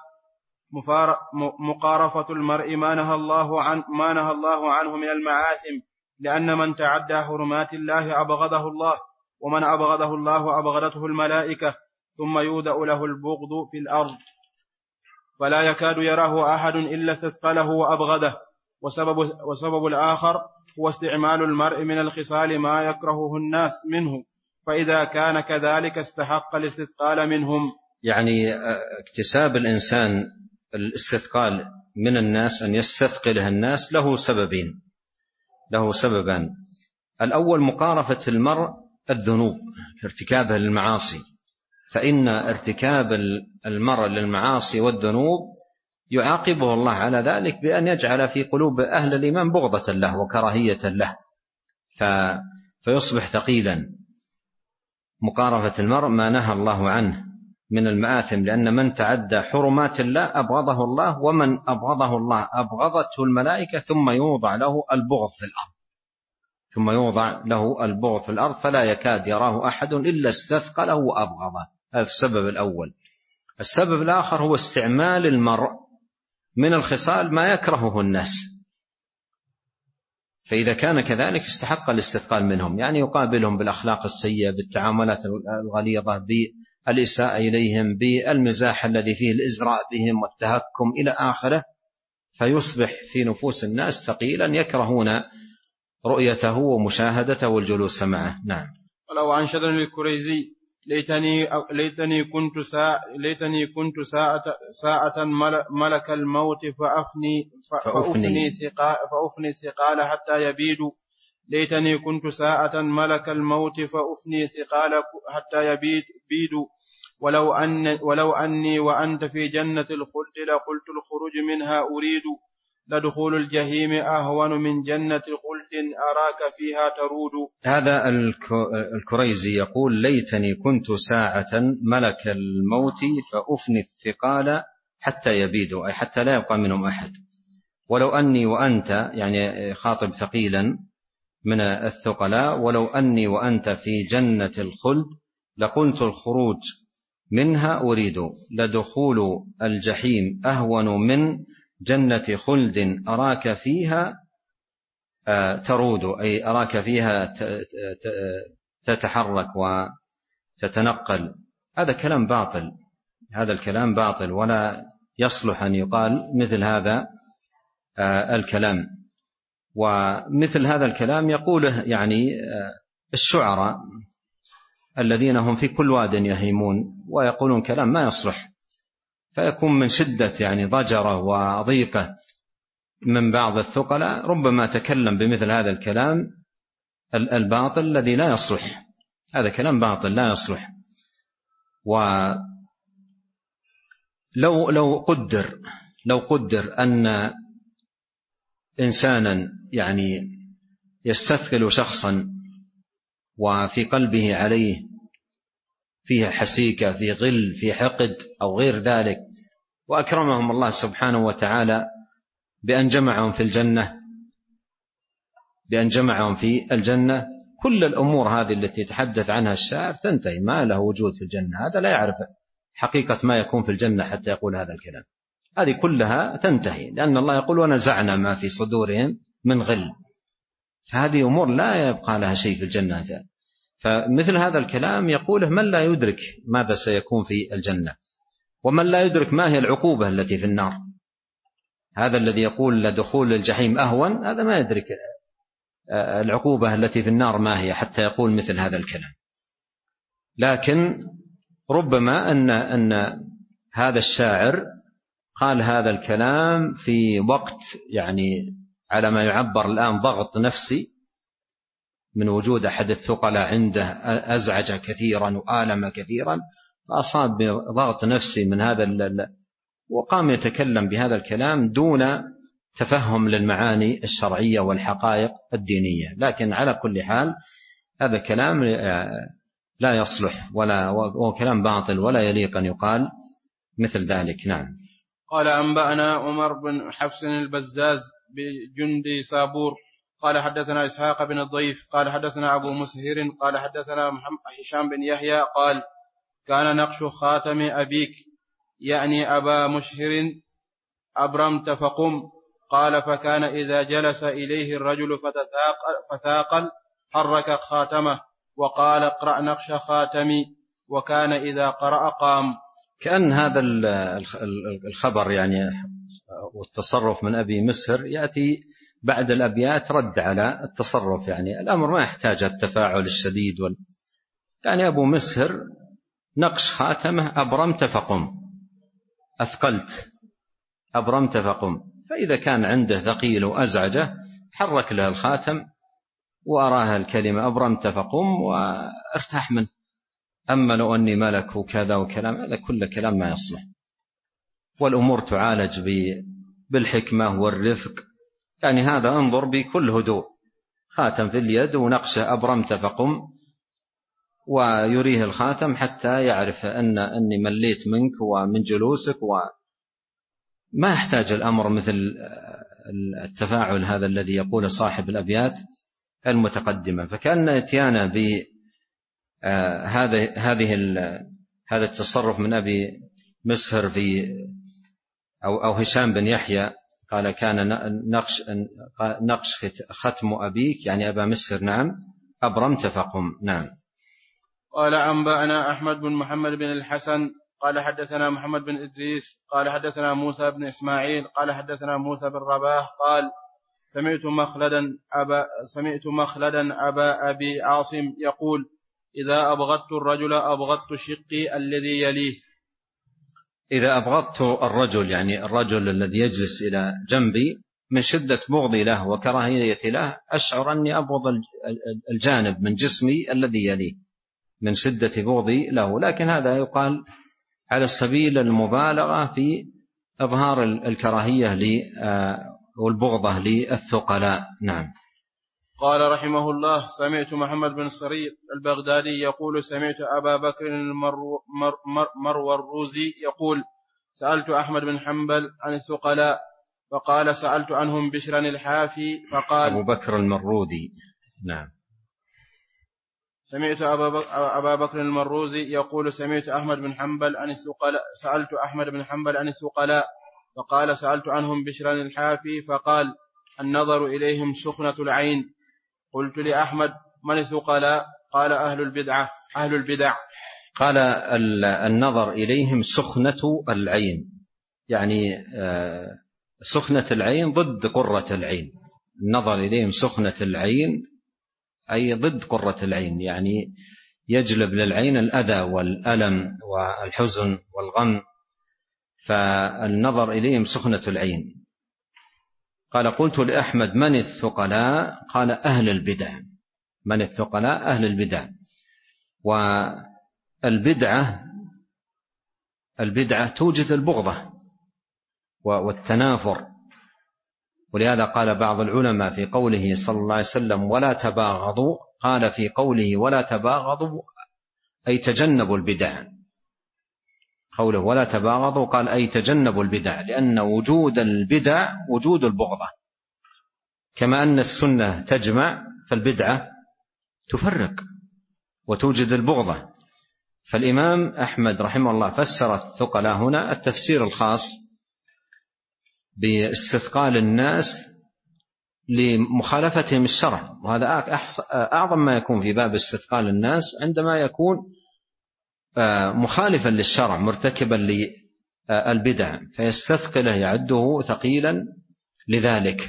مقارفة المرء ما نهى الله عن ما نهى الله عنه من المعاثم، لأن من تعدى حرمات الله أبغضه الله، ومن أبغضه الله أبغضته الملائكة، ثم يودأ له البغض في الأرض فلا يكاد يراه أحد إلا استثقله وأبغضه. وسبب, وسبب الآخر هو استعمال المرء من الخصال ما يكرهه الناس منه، فإذا كان كذلك استحق الاستثقال منهم. يعني اكتساب الإنسان الاستثقال من الناس، أن يستثقله الناس، له سببين له سببان. الأول مقارفة المرء الذنوب في ارتكابه للمعاصي، فإن ارتكاب المرء للمعاصي والذنوب يعاقبه الله على ذلك بأن يجعل في قلوب أهل الإيمان بغضة له وكراهية له، فيصبح ثقيلا مقارفة المرء ما نهى الله عنه من المآثم، لأن من تعدى حرمات الله أبغضه الله، ومن أبغضه الله أبغضته الملائكة، ثم يوضع له البغض في الأرض ثم يوضع له البغض في الأرض فلا يكاد يراه أحد إلا استثقله وأبغضه. هذا السبب الأول. السبب الآخر هو استعمال المرء من الخصال ما يكرهه الناس، فإذا كان كذلك استحق الاستثقال منهم، يعني يقابلهم بالأخلاق السيئة، بالتعاملات الغليظة، بالإساءة إليهم، بالمزاح الذي فيه الإزراء بهم والتهكم إلى آخره، فيصبح في نفوس الناس ثقيلا يكرهون رؤيته ومشاهدته والجلوس معه. نعم. ولو عن شذر الكريزي: ليتني ليتني كنت ساعة ليتني كنت ساعة ساعة ملك الموت فأفني فأفني ثقال فأفني ثقال حتى يبيد. ليتني كنت ساعة ملك الموت فأفني ثقال حتى يبيد بيد. ولو أن ولو أني وأنت في جنة الخلد لقلت الخروج منها أريد. لدخول الجحيم أهون من جنة خلد أراك فيها ترود. هذا الكريزي يقول: ليتني كنت ساعة ملك الموت فأفني الثقال حتى يبيدوا، أي حتى لا يبقى منهم أحد. ولو أني وأنت، يعني خاطب ثقيلا من الثقلاء، ولو أني وأنت في جنة الخلد لقلت الخروج منها أريد. لدخول الجحيم أهون من جنة خلد أراك فيها ترود، أي أراك فيها تتحرك وتتنقل. هذا كلام باطل، هذا الكلام باطل، ولا يصلح أن يقال مثل هذا الكلام. ومثل هذا الكلام يقوله يعني الشعراء الذين هم في كل واد يهيمون ويقولون كلام ما يصلح، فيكون من شدة يعني ضجره وضيقه من بعض الثقلاء ربما تكلم بمثل هذا الكلام الباطل الذي لا يصلح. هذا كلام باطل لا يصلح. ولو لو قدر لو قدر أن إنسانا يعني يستثقل شخصا وفي قلبه عليه فيه حسيكة، في غل، في حقد أو غير ذلك، وأكرمهم الله سبحانه وتعالى بأن جمعهم في الجنة بأن جمعهم في الجنة كل الأمور هذه التي يتحدث عنها الشاعر تنتهي، ما له وجود في الجنة. هذا لا يعرف حقيقة ما يكون في الجنة حتى يقول هذا الكلام. هذه كلها تنتهي، لأن الله يقول: ونزعنا ما في صدورهم من غل. فهذه أمور لا يبقى لها شيء في الجنة. فمثل هذا الكلام يقوله من لا يدرك ماذا سيكون في الجنة، ومن لا يدرك ما هي العقوبة التي في النار. هذا الذي يقول لدخول الجحيم أهون، هذا ما يدرك العقوبة التي في النار ما هي حتى يقول مثل هذا الكلام. لكن ربما أن أن هذا الشاعر قال هذا الكلام في وقت يعني على ما يعبر الآن ضغط نفسي من وجود أحد الثقلاء عنده أزعج كثيرا وآلم كثيرا، فأصاب بضغط نفسي من هذا وقام يتكلم بهذا الكلام دون تفهم للمعاني الشرعية والحقائق الدينية. لكن على كل حال هذا كلام لا يصلح ولا وكلام باطل ولا يليق أن يقال مثل ذلك. نعم. قال: أنبأنا عمر بن حفص البزاز بجندي صابور قال حدثنا إسحاق بن الضيف قال حدثنا أبو مسهر قال حدثنا هشام بن يحيى قال: كان نقش خاتم أبيك، يعني أبا مشهر، أبرمت فقم. قال: فكان إذا جلس إليه الرجل فتاقل حرك خاتمه وقال: اقرأ نقش خاتمي، وكان إذا قرأ قام. كأن هذا الخبر يعني والتصرف من أبي مسهر يأتي بعد الأبيات رد على التصرف، يعني الأمر ما يحتاج التفاعل الشديد وال... يعني أبو مسهر نقش خاتمه أبرمت فقم، أثقلت أبرمت فقم، فإذا كان عنده ثقيل وأزعجه حرك له الخاتم وأراه الكلمة أبرمت فقم وارتاح منه. أما لو أني ملك وكذا وكلام، هذا كل كلام ما يصلح. والأمور تعالج بالحكمة والرفق، يعني هذا انظر بكل هدوء، خاتم في اليد ونقشه أبرمت فقم، ويريه الخاتم حتى يعرف أن أني مليت منك ومن جلوسك، وما يحتاج الأمر مثل التفاعل هذا الذي يقول صاحب الأبيات المتقدمة. فكأن اتيانا بهذا هذه هذا التصرف من أبي مسهر في أو أو هشام بن يحيى، قال كان نقش نقش ختم أبيك، يعني أبا مسهر نعم أبرمت فقم. نعم. قال أنبأنا أحمد بن محمد بن الحسن قال حدثنا محمد بن إدريس قال حدثنا موسى بن إسماعيل قال حدثنا موسى بن رباح قال سمعت مخلدا أبا, سمعت مخلدا أبا أبي عاصم يقول إذا أبغضت الرجل أبغضت شقي الذي يليه. إذا أبغضت الرجل يعني الرجل الذي يجلس إلى جنبي من شدة بغضي له وكراهيتي له أشعر أني أبغض الجانب من جسمي الذي يليه من شدة بغضي له، لكن هذا يقال على سبيل المبالغة في إظهار الكراهية والبغضة للثقلاء. نعم. قال رحمه الله سمعت محمد بن صريق البغدادي يقول سمعت أبا بكر المروزي يقول سألت أحمد بن حنبل عن الثقلاء فقال سألت عنهم بشرا الحافي فقال أبو بكر المرودي. نعم. سمعت أبا بكر المروزي يقول سمعت أحمد بن حنبل عن الثقلاء سألت أحمد بن حنبل عن الثقلاء فقال سألت عنهم بشرا الحافي فقال النظر إليهم سخنة العين. قلت لأحمد من الثقلاء؟ قال أهل البدعة أهل البدع. قال النظر إليهم سخنة العين، يعني سخنة العين ضد قرة العين. النظر إليهم سخنة العين أي ضد قرة العين، يعني يجلب للعين الأذى والألم والحزن والغم، فالنظر إليهم سخنة العين. قال قلت لأحمد من الثقلاء؟ قال أهل البدع. من الثقلاء؟ أهل البدع. والبدعة البدعة توجد البغضة والتنافر، ولهذا قال بعض العلماء في قوله صلى الله عليه وسلم ولا تباغضوا، قال في قوله ولا تباغضوا أي تجنبوا البدع. قوله ولا تباغضوا قال أي تجنبوا البدع، لأن وجود البدع وجود البغضة، كما أن السنة تجمع فالبدعة تفرق وتوجد البغضة. فالإمام أحمد رحمه الله فسر الثقلاء هنا التفسير الخاص باستثقال الناس لمخالفتهم الشرع، وهذا أعظم ما يكون في باب استثقال الناس عندما يكون مخالفا للشرع مرتكبا للبدع فيستثقله يعده ثقيلا لذلك.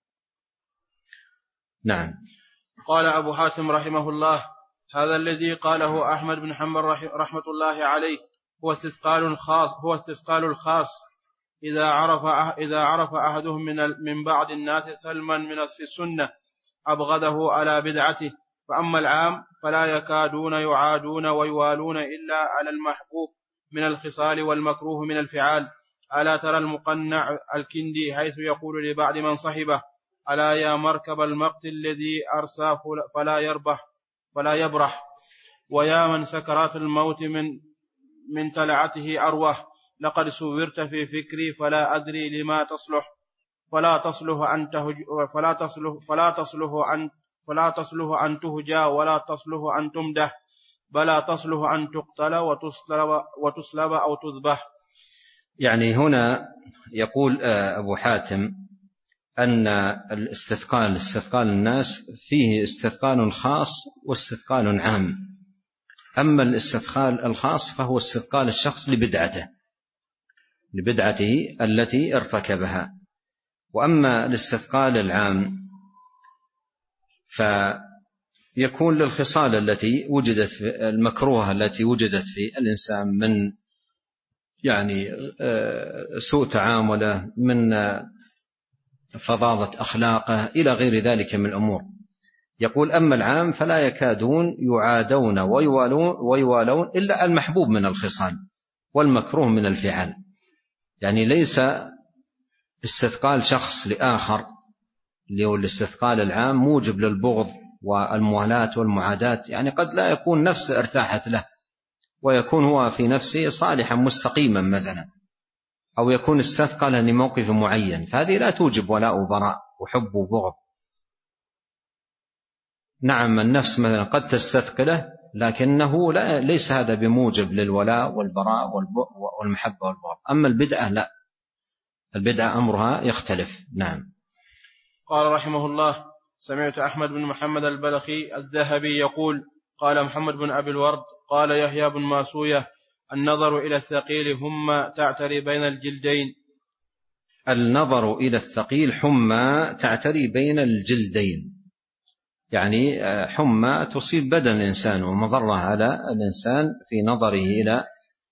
نعم. قال أبو حاتم رحمه الله هذا الذي قاله أحمد بن حنبل رحمة الله عليه هو استثقال خاص هو استثقال الخاص إذا عرف إذا عرف أحدهم من من بعض الناس ثلما من السنة أبغضه على بدعته، فأما العام فلا يكادون يعادون ويوالون إلا على المحبوب من الخصال والمكروه من الفعال. ألا ترى المقنع الكندي حيث يقول لبعض من صحبه ألا يا مركب المقت الذي أرسى فلا يربح فلا يبرح، ويا من سكرات الموت من من تلعته أروح، لقد سورت في فكري فلا أدري لما تصلح، فلا تصلح أن تهج فلا تصلح فلا تصلح أن فلا تصلح أن تهجى ولا تصلح أن تمدح، بلا تصلح أن تقتل وتصلب وتصلب أو تذبح. يعني هنا يقول أبو حاتم أن الاستثقال استثقال الناس فيه استثقال خاص واستثقال عام. أما الاستثقال الخاص فهو استثقال الشخص لبدعته لبدعته التي ارتكبها، وأما الاستثقال العام فيكون للخصال التي وجدت في المكروهة التي وجدت في الإنسان من يعني سوء تعامله، من فظاظة أخلاقه إلى غير ذلك من الأمور. يقول أما العام فلا يكادون يعادون ويوالون, ويوالون إلا المحبوب من الخصال والمكروه من الفعال، يعني ليس استثقال شخص لآخر اللي هو الاستثقال العام موجب للبغض والموالاة والمعاداة، يعني قد لا يكون نفسه ارتاحت له ويكون هو في نفسه صالحا مستقيما مثلا، أو يكون استثقل لموقف معين، فهذه لا توجب ولاء وبراء وحب وبغض. نعم النفس مثلا قد تستثقله، لكنه لا ليس هذا بموجب للولاء والبراء والمحبة والبغض. أما البدعة لا، البدعة أمرها يختلف. نعم. قال رحمه الله: سمعت أحمد بن محمد البلخي الذهبي يقول: قال محمد بن أبي الورد قال يحيى بن ماسوية: النظر إلى الثقيل هم تعتري بين الجلدين. النظر إلى الثقيل حمى تعتري بين الجلدين، يعني حمى تصيب بدن الإنسان ومضرة على الإنسان في نظره إلى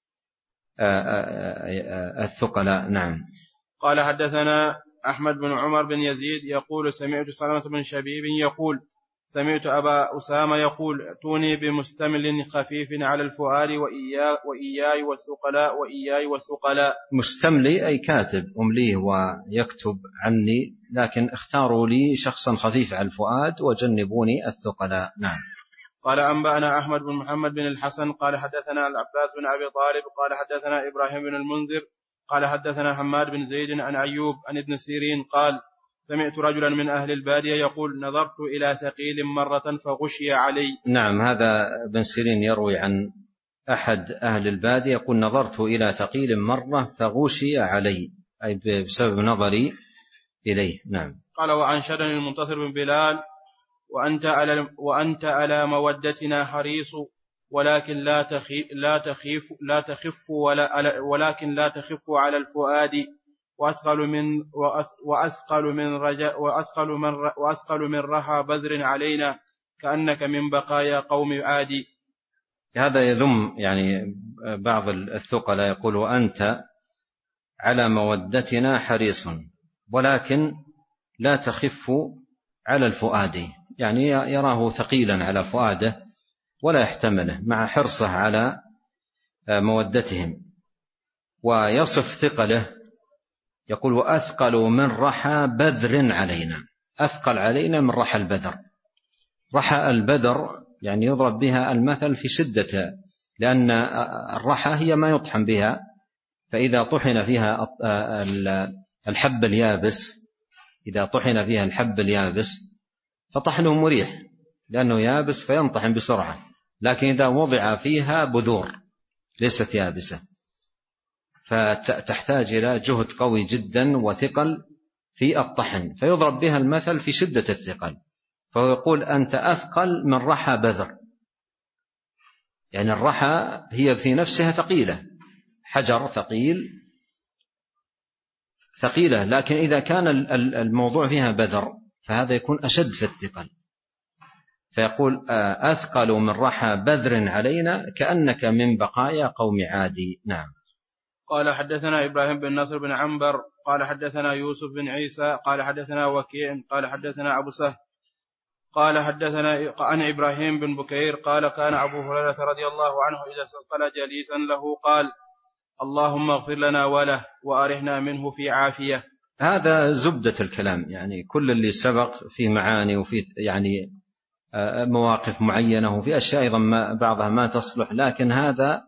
الثقلاء. نعم. قال حدثنا أحمد بن عمر بن يزيد يقول: سمعت سلمة بن شبيب يقول: سمعت أبا أسامة يقول: ائتوني بمستمل خفيف على الفؤاد وإياي, وإياي والثقلاء وإياي والثقلاء. مستملي أي كاتب أمليه ويكتب عني، لكن اختاروا لي شخصا خفيف على الفؤاد وجنبوني الثقلاء. نعم. قال أنبأنا أحمد بن محمد بن الحسن قال حدثنا العباس بن أبي طالب قال حدثنا إبراهيم بن المنذر قال حدثنا حماد بن زيد عن أيوب عن ابن سيرين قال: سمعت رجلا من أهل البادية يقول: نظرت إلى ثقيل مرة فغشي علي. نعم، هذا ابن سيرين يروي عن أحد أهل البادية يقول: نظرت إلى ثقيل مرة فغشي علي، أي بسبب نظري إليه. نعم. قال: وأنشدني المنتصر بن بلال: وأنت على, وأنت على مودتنا حريص، ولكن لا تخيف لا تخيف لا تخف ولا ولكن لا تخف على الفؤاد، وأثقل من وأثقل من رجاء وأثقل من وأثقل من رحى بذر علينا، كأنك من بقايا قوم عاد. هذا يذم يعني بعض الثقلاء، يقول: وأنت على مودتنا حريص ولكن لا تخف على الفؤاد، يعني يراه ثقيلا على فؤاده ولا يحتمله مع حرصه على مودتهم. ويصف ثقله يقول: وأثقل من رحى بذر علينا، أثقل علينا من رحى البذر. رحى البذر يعني يضرب بها المثل في شدة، لأن الرحى هي ما يطحن بها، فإذا طحن فيها الحب اليابس إذا طحن فيها الحب اليابس فطحنه مريح لأنه يابس فينطحن بسرعة، لكن إذا وضع فيها بذور ليست يابسة فتحتاج إلى جهد قوي جدا وثقل في الطحن، فيضرب بها المثل في شدة الثقل. فهو يقول: أنت أثقل من رحى بذر، يعني الرحى هي في نفسها ثقيلة، حجر ثقيل ثقيلة، لكن إذا كان الموضوع فيها بذر فهذا يكون أشد في الثقل. فيقول: أثقل من رحى بذر علينا كأنك من بقايا قوم عادي. نعم. قال حدثنا إبراهيم بن نصر بن عنبر قال حدثنا يوسف بن عيسى قال حدثنا وكيع قال حدثنا أبو سهل قال حدثنا عن إبراهيم بن بكير قال: كان أبو هريرة رضي الله عنه إذا استثقل جليسا له قال: اللهم اغفر لنا وله وأرحنا منه في عافية. هذا زبدة الكلام، يعني كل اللي سبق في معاني وفي يعني مواقف معينة وفي أشياء أيضا ما بعضها ما تصلح، لكن هذا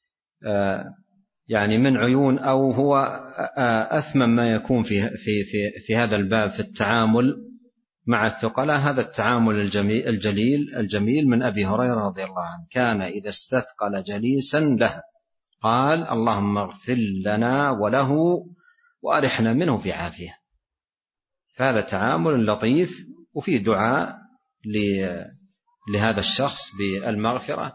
يعني من عيون أو هو أثمن ما يكون في, في, في, في هذا الباب في التعامل مع الثقلاء، هذا التعامل الجميل الجليل الجميل من أبي هريرة رضي الله عنه: كان إذا استثقل جليسا له قال: اللهم اغفر لنا وله وأرحنا منه في عافية. فهذا تعامل لطيف وفي دعاء لهذا الشخص بالمغفرة،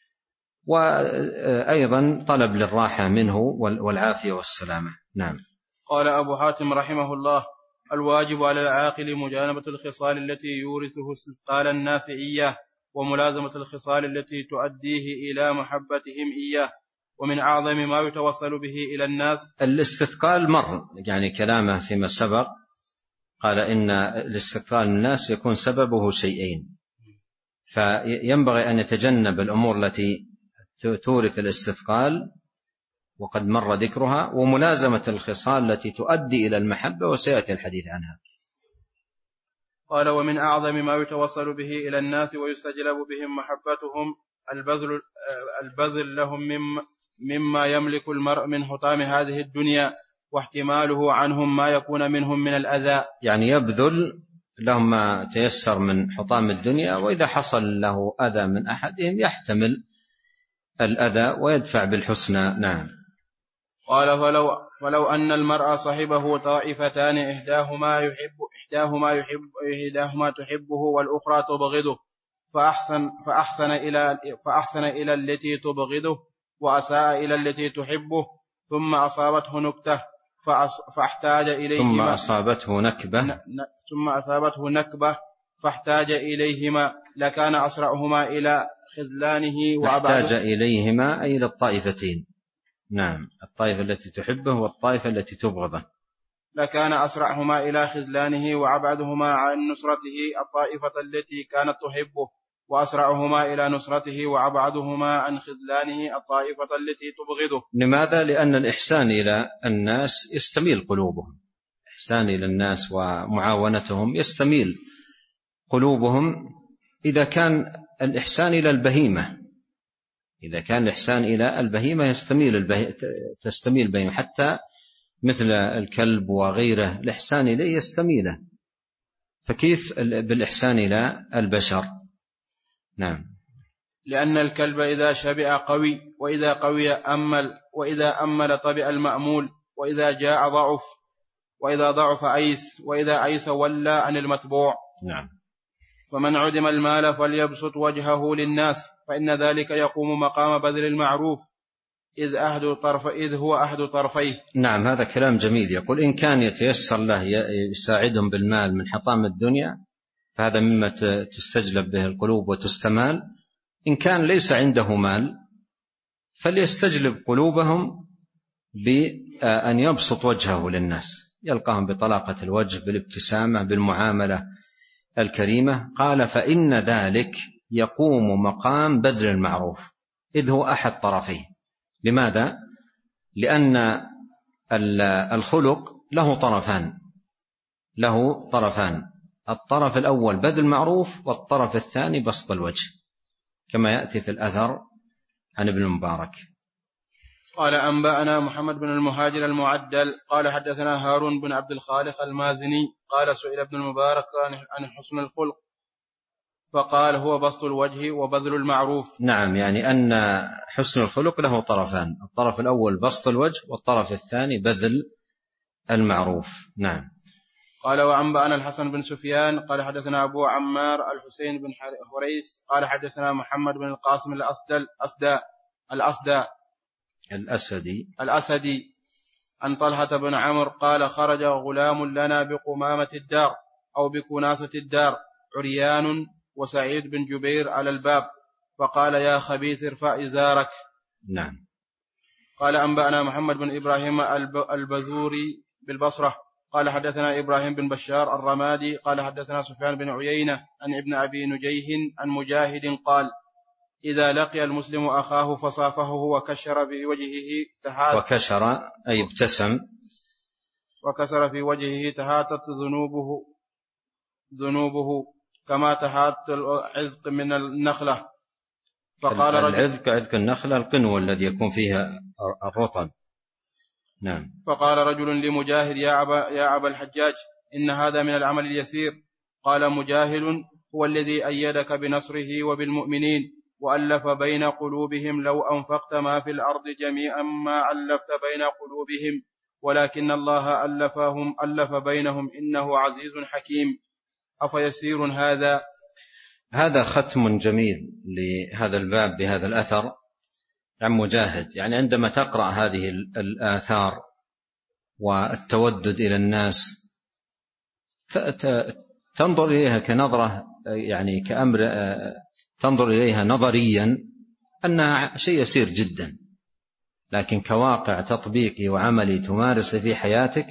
وأيضا طلب للراحة منه والعافية والسلامة. نعم. قال أبو حاتم رحمه الله: الواجب على العاقل مجانبة الخصال التي يورثه استثقال الناس إياه، وملازمة الخصال التي تؤديه إلى محبتهم إياه، ومن أعظم ما يتوصل به إلى الناس الاستثقال. مر يعني كلامه فيما سبق، قال إن الاستثقال الناس يكون سببه شيئين، فينبغي أن يتجنب الأمور التي تورث الاستثقال وقد مر ذكرها، وملازمة الخصال التي تؤدي إلى المحبة وسيأتي الحديث عنها. قال: ومن أعظم ما يتوصل به إلى الناس ويستجلب بهم محبتهم البذل, البذل لهم مما يملك المرء من حطام هذه الدنيا، واحتماله عنهم ما يكون منهم من الأذى. يعني يبذل لهم ما تيسر من حطام الدنيا، وإذا حصل له أذى من أحدهم يحتمل الأذى ويدفع بالحسنى. نعم. قال: فلو, فلو أن المرء صحبه طائفتان إحداهما يحب إحداهما يحب إحداهما تحبه والأخرى تبغضه، فأحسن فأحسن إلى فأحسن إلى التي تبغضه وأساء إلى التي تحبه، ثم أصابته نكتة فاحتاج إليهما ثم أصابته نكبة ثم أصابته نكبة فاحتاج إليهما لكان أسرعهما إلى خذلانه وأبعده. احتاج إليهما أي إلى الطائفتين. نعم، الطائفة التي تحبه والطائفة التي تبغضه. لكان أسرعهما إلى خذلانه وأبعدهما عن نصرته الطائفة التي كانت تحبه، وأسرعهما إلى نصرته وأبعدهما عن خذلانه الطائفة التي تبغضه. لماذا؟ لأن الإحسان إلى الناس يستميل قلوبهم، إحسان إلى الناس ومعاونتهم يستميل قلوبهم. إذا كان الإحسان إلى البهيمة إذا كان الإحسان إلى البهيمة يستميل البهي... تستميل البهيمة، حتى مثل الكلب وغيره الإحسان إليه يستميله، فكيف بالإحسان إلى البشر؟ نعم. لأن الكلب إذا شبع قوي، وإذا قوي أمل، وإذا أمل طبع المأمول، وإذا جاء ضعف، وإذا ضعف أيس، وإذا أيس ولى عن المتبوع. نعم. فمن عدم المال فليبسط وجهه للناس، فإن ذلك يقوم مقام بذل المعروف، إذ, أحد طرف إذ هو أحد طرفيه. نعم، هذا كلام جميل. يقول إن كان يتيسر له يساعدهم بالمال من حطام الدنيا فهذا مما تستجلب به القلوب وتستمال. إن كان ليس عنده مال فليستجلب قلوبهم بأن يبسط وجهه للناس، يلقاهم بطلاقة الوجه، بالابتسامة، بالمعاملة الكريمة. قال: فإن ذلك يقوم مقام بذل المعروف، إذ هو أحد طرفيه. لماذا؟ لأن الخلق له طرفان له طرفان الطرف الأول بذل المعروف، والطرف الثاني بسط الوجه، كما يأتي في الأثر عن ابن المبارك. قال: أنبأنا محمد بن المهاجر المعدل قال حدثنا هارون بن عبد الخالق المازني قال: سئل ابن المبارك عن حسن الخلق فقال: هو بسط الوجه وبذل المعروف. نعم، يعني أن حسن الخلق له طرفان، الطرف الأول بسط الوجه، والطرف الثاني بذل المعروف. نعم. قال: وأنبأنا الحسن بن سفيان قال حدثنا أبو عمار الحسين بن حريث قال حدثنا محمد بن القاسم الأسدل أسدى الأسدى الأسدي الأسدي عن طلحة بن عمرو قال: خرج غلام لنا بقمامة الدار أو بكناسة الدار عريان وسعيد بن جبير على الباب، فقال: يا خبيث ارفع إزارك. نعم. قال: أنبأنا محمد بن إبراهيم البذوري بالبصرة قال حدثنا إبراهيم بن بشار الرمادي قال حدثنا سفيان بن عيينة عن ابن أبي نجيه عن مجاهد قال: إذا لقي المسلم أخاه فصافحه وكشر في وجهه تهاتت وكشر أي ابتسم وكسر في وجهه تهاتت ذنوبه ذنوبه كما تهاتت العذق من النخلة. فقال العذق عذق النخلة القنوة الذي يكون فيها الرطب. نعم. فقال رجل لمجاهد: يا أبا, يا أبا الحجاج، إن هذا من العمل اليسير. قال مجاهد: هو الذي أيدك بنصره وبالمؤمنين وألف بين قلوبهم، لو أنفقت ما في الأرض جميعا ما ألفت بين قلوبهم، ولكن الله ألفهم ألف بينهم، إنه عزيز حكيم. أفيسير هذا؟ هذا ختم جميل لهذا الباب بهذا الأثر عن مجاهد. يعني عندما تقرأ هذه الآثار والتودد إلى الناس تنظر إليها كنظرة، يعني كأمر تنظر إليها نظريا أنها شيء يسير جدا، لكن كواقع تطبيقي وعملي تمارس في حياتك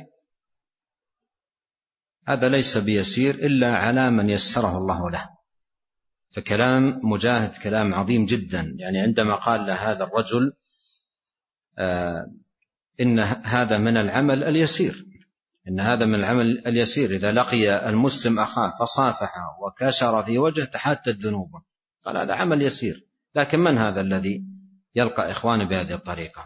هذا ليس بيسير إلا على من يسره الله له. فكلام مجاهد كلام عظيم جدا. يعني عندما قال له هذا الرجل آه إن هذا من العمل اليسير، إن هذا من العمل اليسير. إذا لقي المسلم أخاه فصافحه وكشر في وجهه تحاتت ذنوبه، قال هذا عمل يسير. لكن من هذا الذي يلقى إخوانه بهذه الطريقة؟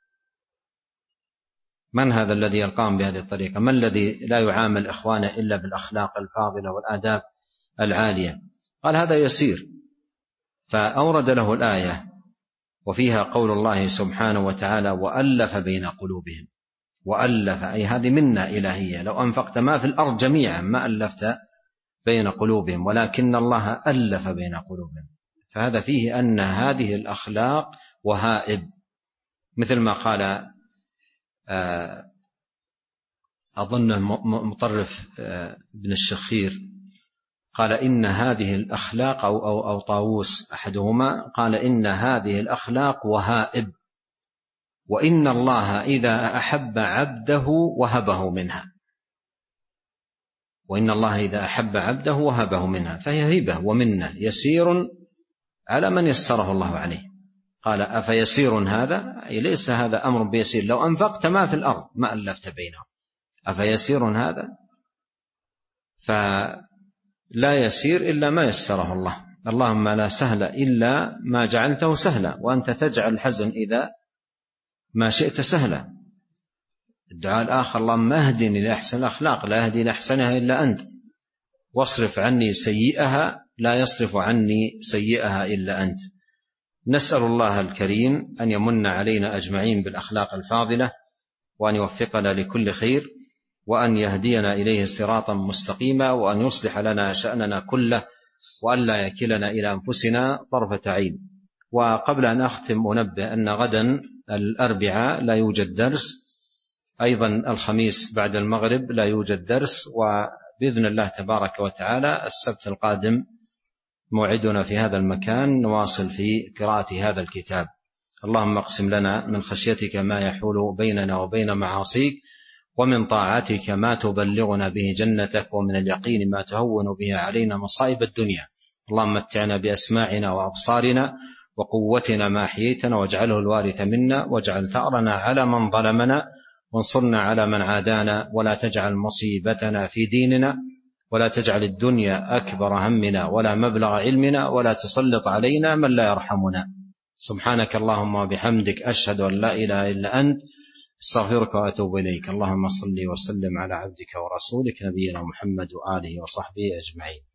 من هذا الذي يلقاهم بهذه الطريقة؟ من الذي لا يعامل إخوانه إلا بالأخلاق الفاضلة والآداب العالية؟ قال هذا يسير. فأورد له الآية وفيها قول الله سبحانه وتعالى: وألف بين قلوبهم. وألف أي هذه منة إلهية، لو أنفقت ما في الأرض جميعا ما ألفت بين قلوبهم، ولكن الله ألف بين قلوبهم. فهذا فيه أن هذه الأخلاق وهائب، مثل ما قال أظن مطرف بن الشخير قال إن هذه الأخلاق أو, أو, أو طاووس أحدهما قال إن هذه الأخلاق وهائب، وإن الله إذا أحب عبده وهبه منها. وإن الله إذا أحب عبده وهبه منها، فهي هبة ومنة يسير على من يسره الله عليه. قال أفيسير هذا؟ أي ليس هذا أمر بيسير، لو أنفقت ما في الأرض ما ألفت بينهم. أفيسير هذا؟ فلا يسير إلا ما يسره الله. اللهم لا سهل إلا ما جعلته سهلا، وأنت تجعل الحزن إذا ما شئت سهلا. الدعاء الآخر: اللهم اهدني لأحسن الأخلاق لا يهدي لأحسنها إلا أنت، واصرف عني سيئها لا يصرف عني سيئها إلا أنت. نسأل الله الكريم أن يمن علينا أجمعين بالأخلاق الفاضلة، وأن يوفقنا لكل خير، وأن يهدينا إليه صراطا مستقيما، وأن يصلح لنا شأننا كله، وأن لا يكلنا إلى أنفسنا طرفة عين. وقبل أن أختم أنبه أن غدا الأربعاء لا يوجد درس، أيضا الخميس بعد المغرب لا يوجد درس، وبإذن الله تبارك وتعالى السبت القادم موعدنا في هذا المكان نواصل في قراءة هذا الكتاب. اللهم اقسم لنا من خشيتك ما يحول بيننا وبين معاصيك، ومن طاعتك ما تبلغنا به جنتك، ومن اليقين ما تهون به علينا مصائب الدنيا. اللهم متعنا بأسماعنا وأبصارنا وقوتنا ما أحييتنا، واجعله الوارث منا، واجعل ثأرنا على من ظلمنا، وانصرنا على من عادانا، ولا تجعل مصيبتنا في ديننا، ولا تجعل الدنيا أكبر همنا ولا مبلغ علمنا، ولا تسلط علينا من لا يرحمنا. سبحانك اللهم وبحمدك، أشهد أن لا إله إلا أنت، استغفرك وأتوب إليك. اللهم صل وسلم على عبدك ورسولك نبينا محمد وآله وصحبه أجمعين.